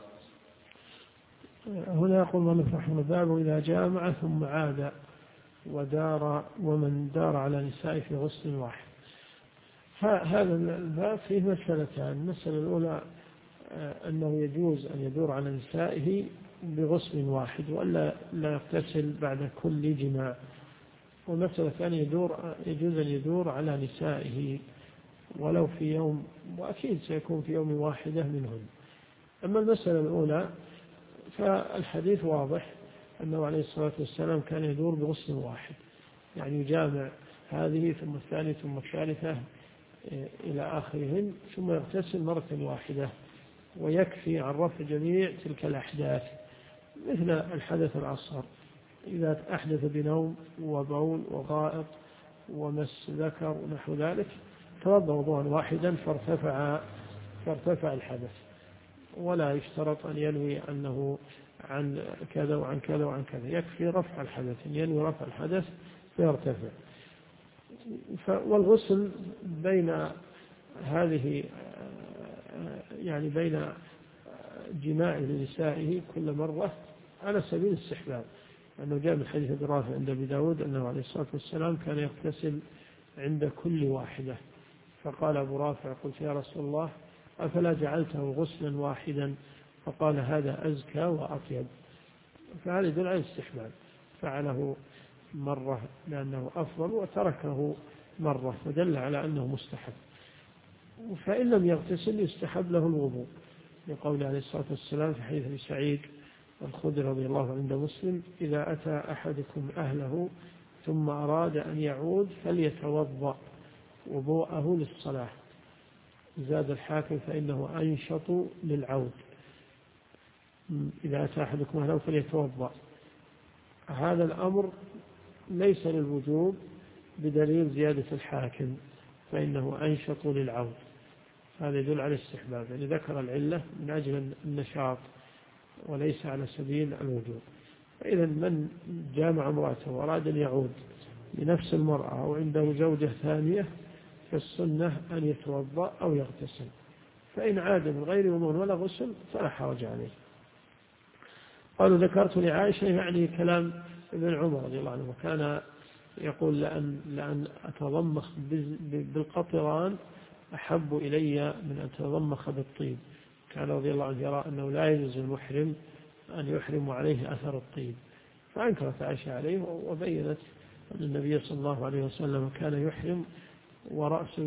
هنا يقول من رحمه الله إذا جامع ثم عاد ودار ومن دار على نسائه في غسل واحد. هذا الباب فيه مسألتان. المسألة الأولى أنه يجوز أن يدور على نسائه بغسل واحد وألا لا يغتسل بعد كل جماع. والمسألة الثانية يجوز أن يدور على نسائه ولو في يوم، وأكيد سيكون في يوم واحدة منهن. أما المسألة الأولى فالحديث واضح أنه عليه الصلاة والسلام كان يدور بغسل واحد، يعني يجامع هذه ثم الثانية ثم الثالثة إلى آخرهن ثم يغتسل مرة واحدة، ويكفي عن رفع جميع تلك الأحداث مثل الحدث الأصغر إذا أحدث بنوم وبول وغائط ومس ذكر ونحو ذلك توضأ وضوءا واحدا فارتفع الحدث، ولا يشترط أن ينوي أنه عن كذا وعن كذا وعن كذا، يكفي رفع الحدث، ينوي رفع الحدث فيرتفع. والغسل بين هذه يعني بين جماع لنسائه كل مرة على سبيل الاستحباب، أنه جاء من حديث ابي رافع عند ابي داود أنه عليه الصلاة والسلام كان يغتسل عند كل واحدة. فقال أبو رافع قلت يا رسول الله أفلا جعلته غسلا واحدا؟ فقال هذا أزكى وأطيب. فهذا يدل على الاستحباب، فعله مرة لأنه أفضل وتركه مرة فدل على أنه مستحب. فإن لم يغتسل يستحب له الوضوء، لقول عليه الصلاة والسلام في حديث أبي سعيد الخدري رضي الله عنه عند مسلم إذا أتى أحدكم أهله ثم أراد أن يعود فليتوضأ وضوءه للصلاة. زاد الحاكم فإنه أنشط للعود. إذا أتى أحدكم أهله فليتوضأ. هذا الأمر ليس للوجوب بدليل زيادة الحاكم فإنه أنشط للعود، هذا يدل على الاستحباب، يعني ذكر العلة من أجل النشاط وليس على سبيل الوجوب. فإذا من جامع امرأته وأراد أن يعود لنفس المرأة أو عنده زوجة ثانية فالسنة أن يتوضأ أو يغتسل، فإن عاد من غير وضوء ولا غسل فلا حرج عليه. قالوا ذكرت لعائشة يعني كلام ابن عمر رضي الله عنه، كان يقول لأن أتضمخ بالقطران أحب إلي من أن أتضمخ بالطيب. كان رضي الله عنه يرى أنه لا يجوز المحرم أن يحرم عليه أثر الطيب، فأنكرت عائشة عليه وبينت أن النبي صلى الله عليه وسلم كان يحرم ورأسه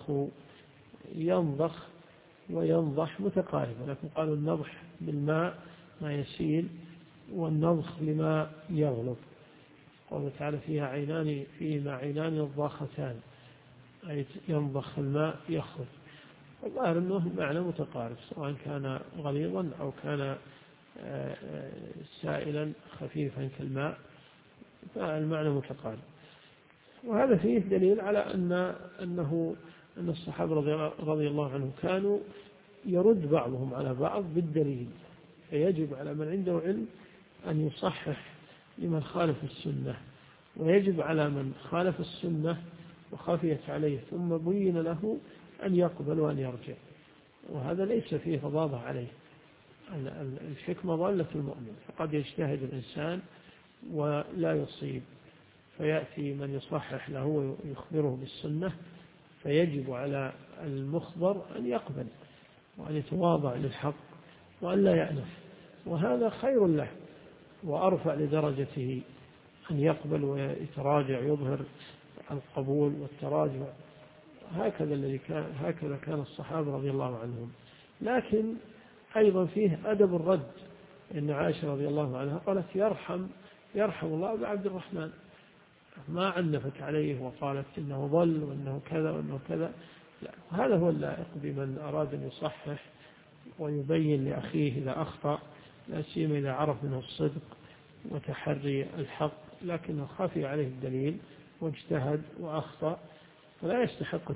ينضخ وينضح متقارب، ولكن قالوا النضح بالماء ما يسيل والنضخ لما يغلب. قال تعالى فيهما عينان نضاختان، أي ينضخ الماء يخرج. والظاهر أنه معنى متقارب سواء كان غليظا أو كان سائلا خفيفا كالماء، فالمعنى متقارب. وهذا فيه دليل على أن الصحابة رضي الله عنهم كانوا يرد بعضهم على بعض بالدليل، فيجب على من عنده علم أن يصحح لمن خالف السنة، ويجب على من خالف السنة وخفيت عليه ثم بين له أن يقبل وأن يرجع، وهذا ليس فيه فضاضة عليه. الحكمة ضالة المؤمن، فقد يجتهد الإنسان ولا يصيب، فيأتي من يصحح له ويخبره بالسنة، فيجب على المخبر أن يقبل وأن يتواضع للحق وأن لا يأنف، وهذا خير له وأرفع لدرجته أن يقبل ويتراجع، يظهر القبول والتراجع. هكذا كان الصحابة رضي الله عنهم. لكن أيضا فيه أدب الرد، إن عائشة رضي الله عنها قالت يرحم الله أبا عبد الرحمن، ما عنفت عليه وقالت إنه ضل وإنه كذا وإنه كذا. لا، هذا هو اللائق بمن أراد أن يصحح ويبين لأخيه إذا أخطأ لا سيما إذا عرف منه الصدق وتحري الحق، لكنه خفي عليه الدليل واجتهد وأخطأ، فلا يستحق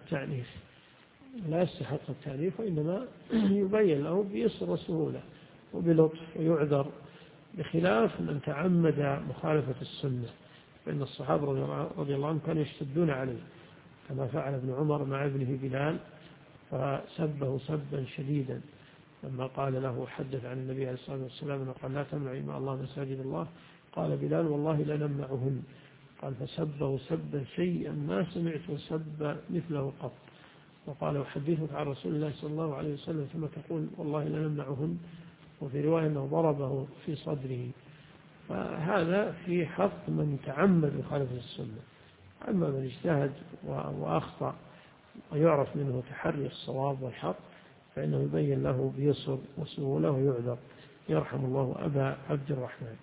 التعنيف، وإنما يبين له بيسر وسهولة وبلطف ويعذر، بخلاف من تعمد مخالفة السنة، فإن الصحابة رضي الله عنهم كانوا يشتدون عليه، كما فعل ابن عمر مع ابنه بلال فسبه سبا شديدا لما قال له حدث عن النبي عليه الصلاة والسلام أنه قال لا تمنع إماء الله مساجد الله، قال بلال والله لنمنعهن، قال فسبه سبا شيئا ما سمعت سب مثله قط، وقال أحدثك عن رسول الله صلى الله عليه وسلم ثم تقول والله لنمنعهن، وفي رواية أنه ضربه في صدره. فهذا في حق من تعمد مخالفة السنة. أما من اجتهد وأخطأ ويعرف منه تحري الصواب والحق فإنه يبين له بيسر وسهولة ويعذر. يرحم الله أبا عبد الرحمن.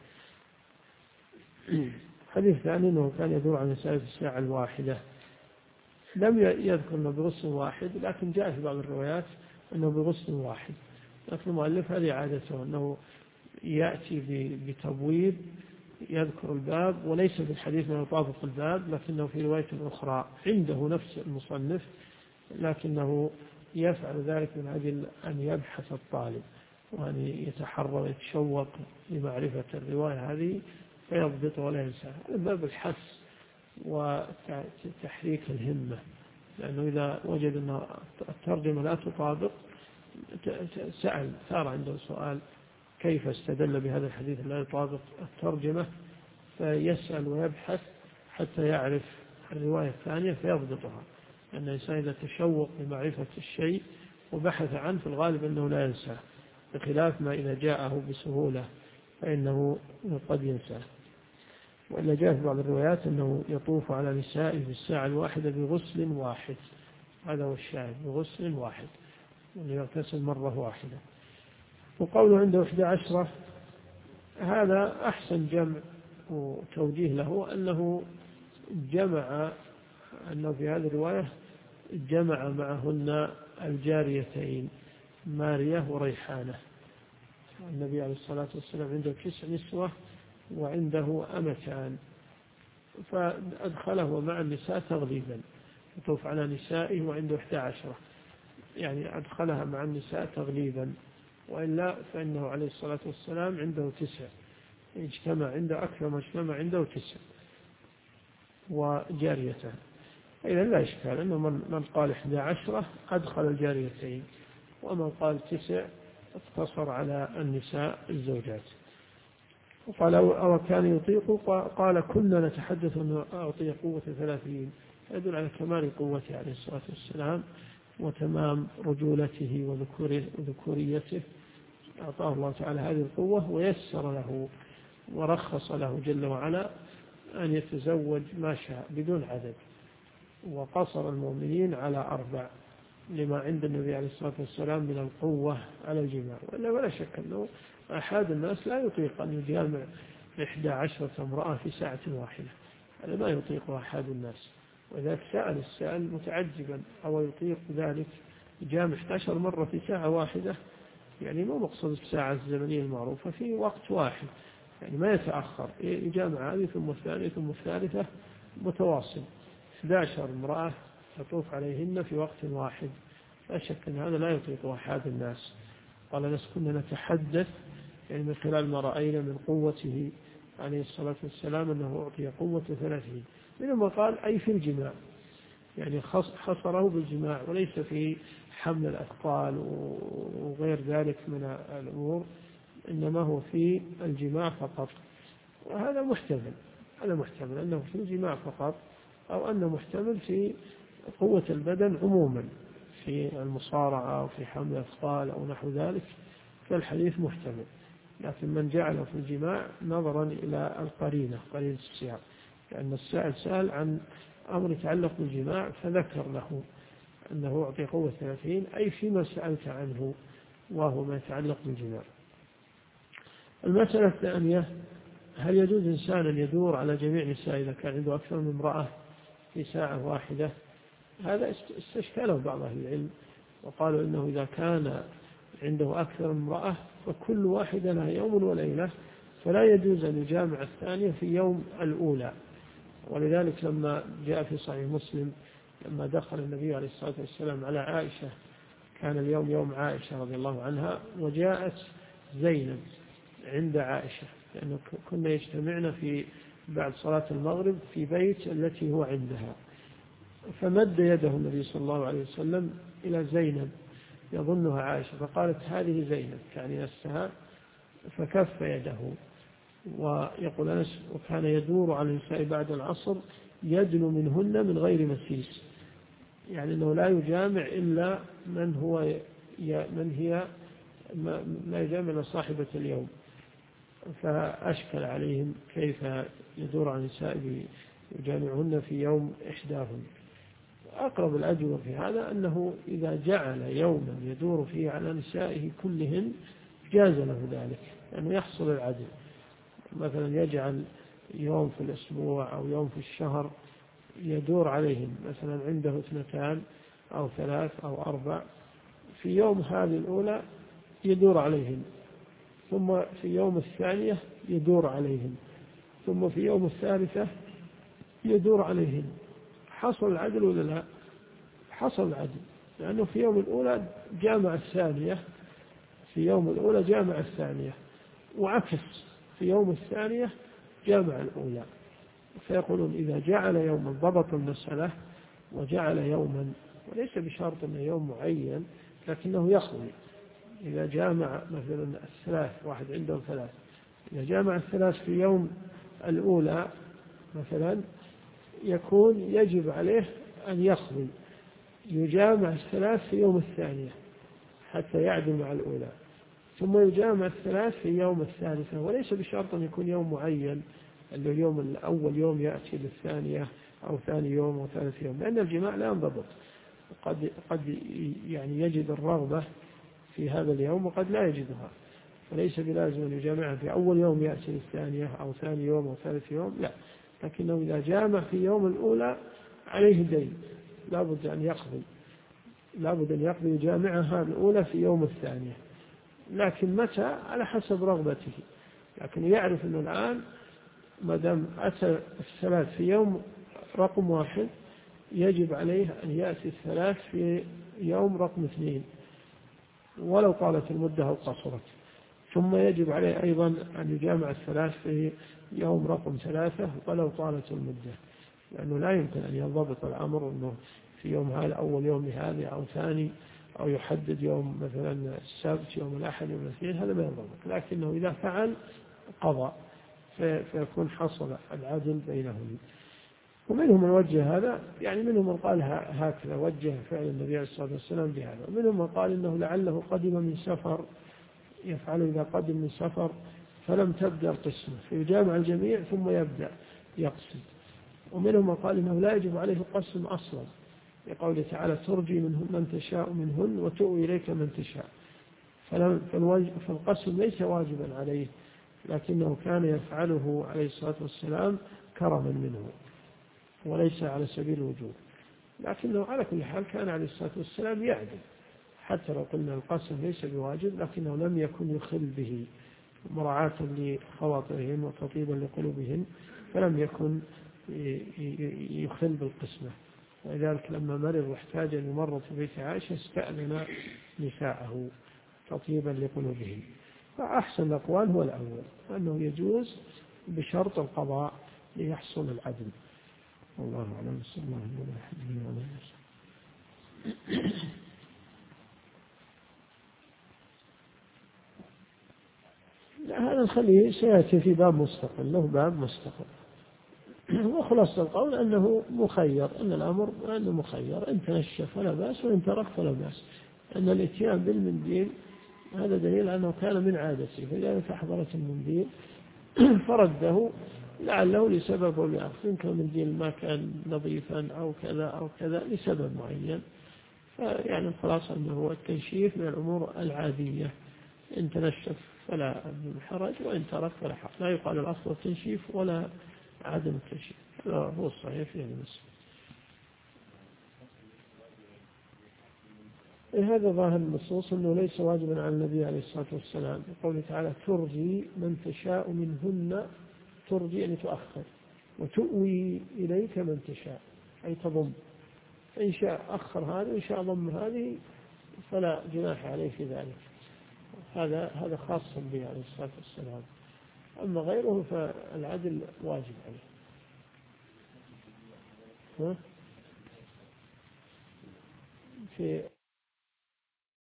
حديث ثاني أنه كان يدور عن مسألة الساعة الواحدة، لم يذكر أنه بغسل واحد، لكن جاء في بعض الروايات أنه بغسل واحد، لكن المؤلف هذه عادته أنه يأتي بتبويب يذكر الباب، وليس في الحديث ما يطابق الباب، لكنه في رواية أخرى عنده نفس المصنف، لكنه يفعل ذلك من أجل أن يبحث الطالب وأن يتحرى ويتشوق لمعرفة الرواية هذه فيضبط ولا ينسى. باب الحث وتحريك الهمة، لأنه إذا وجد أن الترجمة لا تطابق سأل، ثار عنده سؤال كيف استدل بهذا الحديث لا يطابق الترجمة، فيسأل ويبحث حتى يعرف الرواية الثانية فيضبطها، لأن الإنسان إذا تشوق لمعرفة الشيء وبحث عنه في الغالب أنه لا ينساه، بخلاف ما إذا جاءه بسهولة فإنه قد ينساه. وإلا جاء في بعض الروايات أنه يطوف على نسائه في الساعة الواحدة بغسل واحد، هذا هو الشاهد، بغسل واحد، أنه يغتسل مرة واحدة. وقوله عنده 11 هذا أحسن جمع وتوجيه له، أنه جمع، أنه في هذه الرواية جمع معهن الجاريتين مارية وريحانة. النبي عليه الصلاة والسلام عنده 9 نسوة وعنده أمتان، فأدخله مع النساء تغليبا، يطوف على نسائه وعنده 11، يعني أدخلها مع النساء تغليبا، وإلا فإنه عليه الصلاة والسلام عنده 9، اجتمع عنده أكثر ما اجتمع عنده 9 وجاريتان. إذا لا إشكال أنه من قال 11 أدخل الجاريتين، ومن قال 9 اقتصر على النساء الزوجات. وقال أو كان يطيق، قال كنا نتحدث أنه أعطي قوة 30، يدل على كمال قوته عليه الصلاة والسلام وتمام رجولته وذكوريته. أعطاه الله تعالى هذه القوة ويسر له ورخص له جل وعلا أن يتزوج ما شاء بدون عدد، وقصر المؤمنين على 4 لما عند النبي عليه الصلاة والسلام من القوة على الجماع. ولا شك أنه أحد الناس لا يطيق أن يجامع 11 امرأة في ساعة واحدة، هذا ما يطيق أحد الناس. وإذا سأل السائل متعجبا أو يطيق ذلك يجامع 11 مرة في ساعة واحدة، يعني ما مقصد الساعة الزمنية المعروفة، في وقت واحد، يعني ما يتأخر، يجامع هذه ثم الثانية ثم الثالثة متواصل، 11 امرأة تطوف عليهن في وقت واحد، لا شك أن هذا لا يطيق أحد الناس. قال ناس كنا نتحدث يعني من خلال ما رأينا من قوته عليه الصلاة والسلام أنه أعطي قوة 30، منما قال أي في الجماع، يعني حصره بالجماع وليس في حمل الأثقال وغير ذلك من الأمور، إنما هو في الجماع فقط. وهذا محتمل، هذا محتمل أنه في الجماع فقط، أو أنه محتمل في قوة البدن عموما في المصارعة أو في حمل الأثقال أو نحو ذلك، فالحديث محتمل. لكن من جعله في الجماع نظرا إلى القرينة، قرينة السياق، لأن السائل سأل عن أمر يتعلق بالجماع فذكر له أنه أعطي قوة 30، أي فيما سألت عنه وهو ما يتعلق بالجماع. المسألة الثانية، هل يجوز إنسان أن يدور على جميع نساء إذا كان عنده أكثر من امرأة في ساعة واحدة؟ هذا استشكاله بعض أهل العلم، وقالوا إنه إذا كان عنده أكثر من امرأة فكل واحدة لها يوم وليلة، فلا يجوز أن يجامع الثانية في يوم الأولى. ولذلك لما جاء في صحيح مسلم لما دخل النبي عليه الصلاة والسلام على عائشة، كان اليوم يوم عائشة رضي الله عنها، وجاءت زينب عند عائشة، لأنه كنا يجتمعنا في بعد صلاة المغرب في بيت التي هو عندها، فمد يده النبي صلى الله عليه وسلم إلى زينب يظنها عائشة، فقالت هذه زينب يعني نفسها، فكف يده. ويقول أنس وكان يدور على النساء بعد العصر يدنو منهن من غير مسيس، يعني أنه لا يجامع إلا من هي لا يجامع إلا صاحبة اليوم. فأشكل عليهم كيف يدور على النساء يجامعهن في يوم إحداهن. أقرب الأجوبة في هذا أنه إذا جعل يوما يدور فيه على نسائه كلهن جاز له ذلك، لأنه يحصل العدل. مثلا يجعل يوم في الأسبوع أو يوم في الشهر يدور عليهم، مثلا عنده 2 أو 3 أو 4، في يوم هذه الأولى يدور عليهم، ثم في يوم الثانية يدور عليهم، ثم في يوم الثالثة يدور عليهم. حصل العدل ولا لا؟ حصل العدل، لأنه في يوم الأولى جامع الثانية، في يوم الأولى جامع الثانية، وعكس في يوم الثانية جامع الأولى. فيقولون إذا جعل يوما ضبط المسألة وجعل يوما، وليس بشرط أنه يوم معين لكنه يخوي. إذا جامع مثلا الثلاث، واحد عنده 3، إذا جامع الثلاث في يوم الأولى مثلا يكون يجب عليه أن يخوي يجامع الثلاث في يوم الثانية حتى يعدل مع الأولى، ثم يجامع الثلاث في يوم الثالثة، وليس بشرط أن يكون يوم معين اللي اليوم الأول يوم يأتي بالثانية أو ثاني يوم أو ثالث يوم، لأن الجماع لا ينضبط، قد يعني يجد الرغبة في هذا اليوم وقد لا يجدها، فليس بلازم أن يجامعها في أول يوم يأتي بالثانية أو ثاني يوم أو ثالث يوم، لا، لكنه إذا جامع في يوم الأولى عليه دين، لابد أن يقضي يجامعها الأولى في يوم الثانية، لكن متى على حسب رغبته. لكن يعرف أنه الآن ما دام أتى الثلاث في يوم رقم 1 يجب عليه أن يأتي الثلاث في يوم رقم 2 ولو طالت المدة أو قصرت، ثم يجب عليه أيضا أن يجامع الثلاث في يوم رقم 3 ولو طالت المدة، لأنه لا يمكن أن ينضبط الأمر أنه في يوم هذا أول يوم لهذا أو ثاني، أو يحدد يوم مثلا السبت يوم الأحد يوم الاثنين، هذا ما ينضبط. لكنه إذا فعل قضى فيكون حصل العدل بينهم. ومنهم من وجه هذا، يعني منهم من قال هكذا وجه فعل النبي عليه الصلاة والسلام بهذا، ومنهم من قال إنه لعله قدم من سفر، يفعل إذا قدم من سفر فلم تبدأ القسمة فيجامع الجميع ثم يبدأ يقسم. ومنهم من قال إنه لا يجب عليه القسم أصلا، يقول تعالى ترجي من تشاء منهن وتؤوي إليك من تشاء، فالقسم ليس واجبا عليه، لكنه كان يفعله عليه الصلاة والسلام كرما منه وليس على سبيل الوجوب. لكنه على كل حال كان عليه الصلاة والسلام يعدل، حتى لو قلنا القسم ليس بواجب لكنه لم يكن يخل به مراعاة لخواطرهم وتطيبا لقلوبهم، فلم يكن يخل بالقسمة. ولذلك لما مرض واحتاج أن يمرض في بيت عائشة استأذن نساءه تطيبا لقلوبهم. فأحسن الأقوال هو الأول، أنه يجوز بشرط القضاء ليحصل العدل. والله أعلم. صلى الله عليه وسلم. هذا نخليه سيأتي في باب مستقل، له باب مستقل. وخلاص القول أنه مخير، أن الأمر أنه مخير، إن تنشف فلا بأس وإن ترك فلا بأس. أن الاتيان بالمنديل هذا دليل أنه كان من عادته، فإذا فأحضرت المنديل فرده لعله لسبب أو لآخر، يمكن المنديل ما كان نظيفا أو كذا أو كذا لسبب معين، فيعني الخلاصة أنه التنشيف من الأمور العادية، إن تنشف فلا حرج وإن ترك فلا حرج، لا يقال الأصل التنشيف ولا عدم التنشيف، هذا هو الصحيح في المسألة. هذا ظاهر النصوص أنه ليس واجبا على النبي عليه الصلاة والسلام، قوله تعالى ترجي من تشاء منهن، ترجي يعني تؤخر، وتؤوي إليك من تشاء أي تضم، إن شاء أخر هذا وإن شاء ضم هذه فلا جناح عليه في ذلك. هذا خاص به عليه الصلاة والسلام، أما غيره فالعدل واجب عليه. في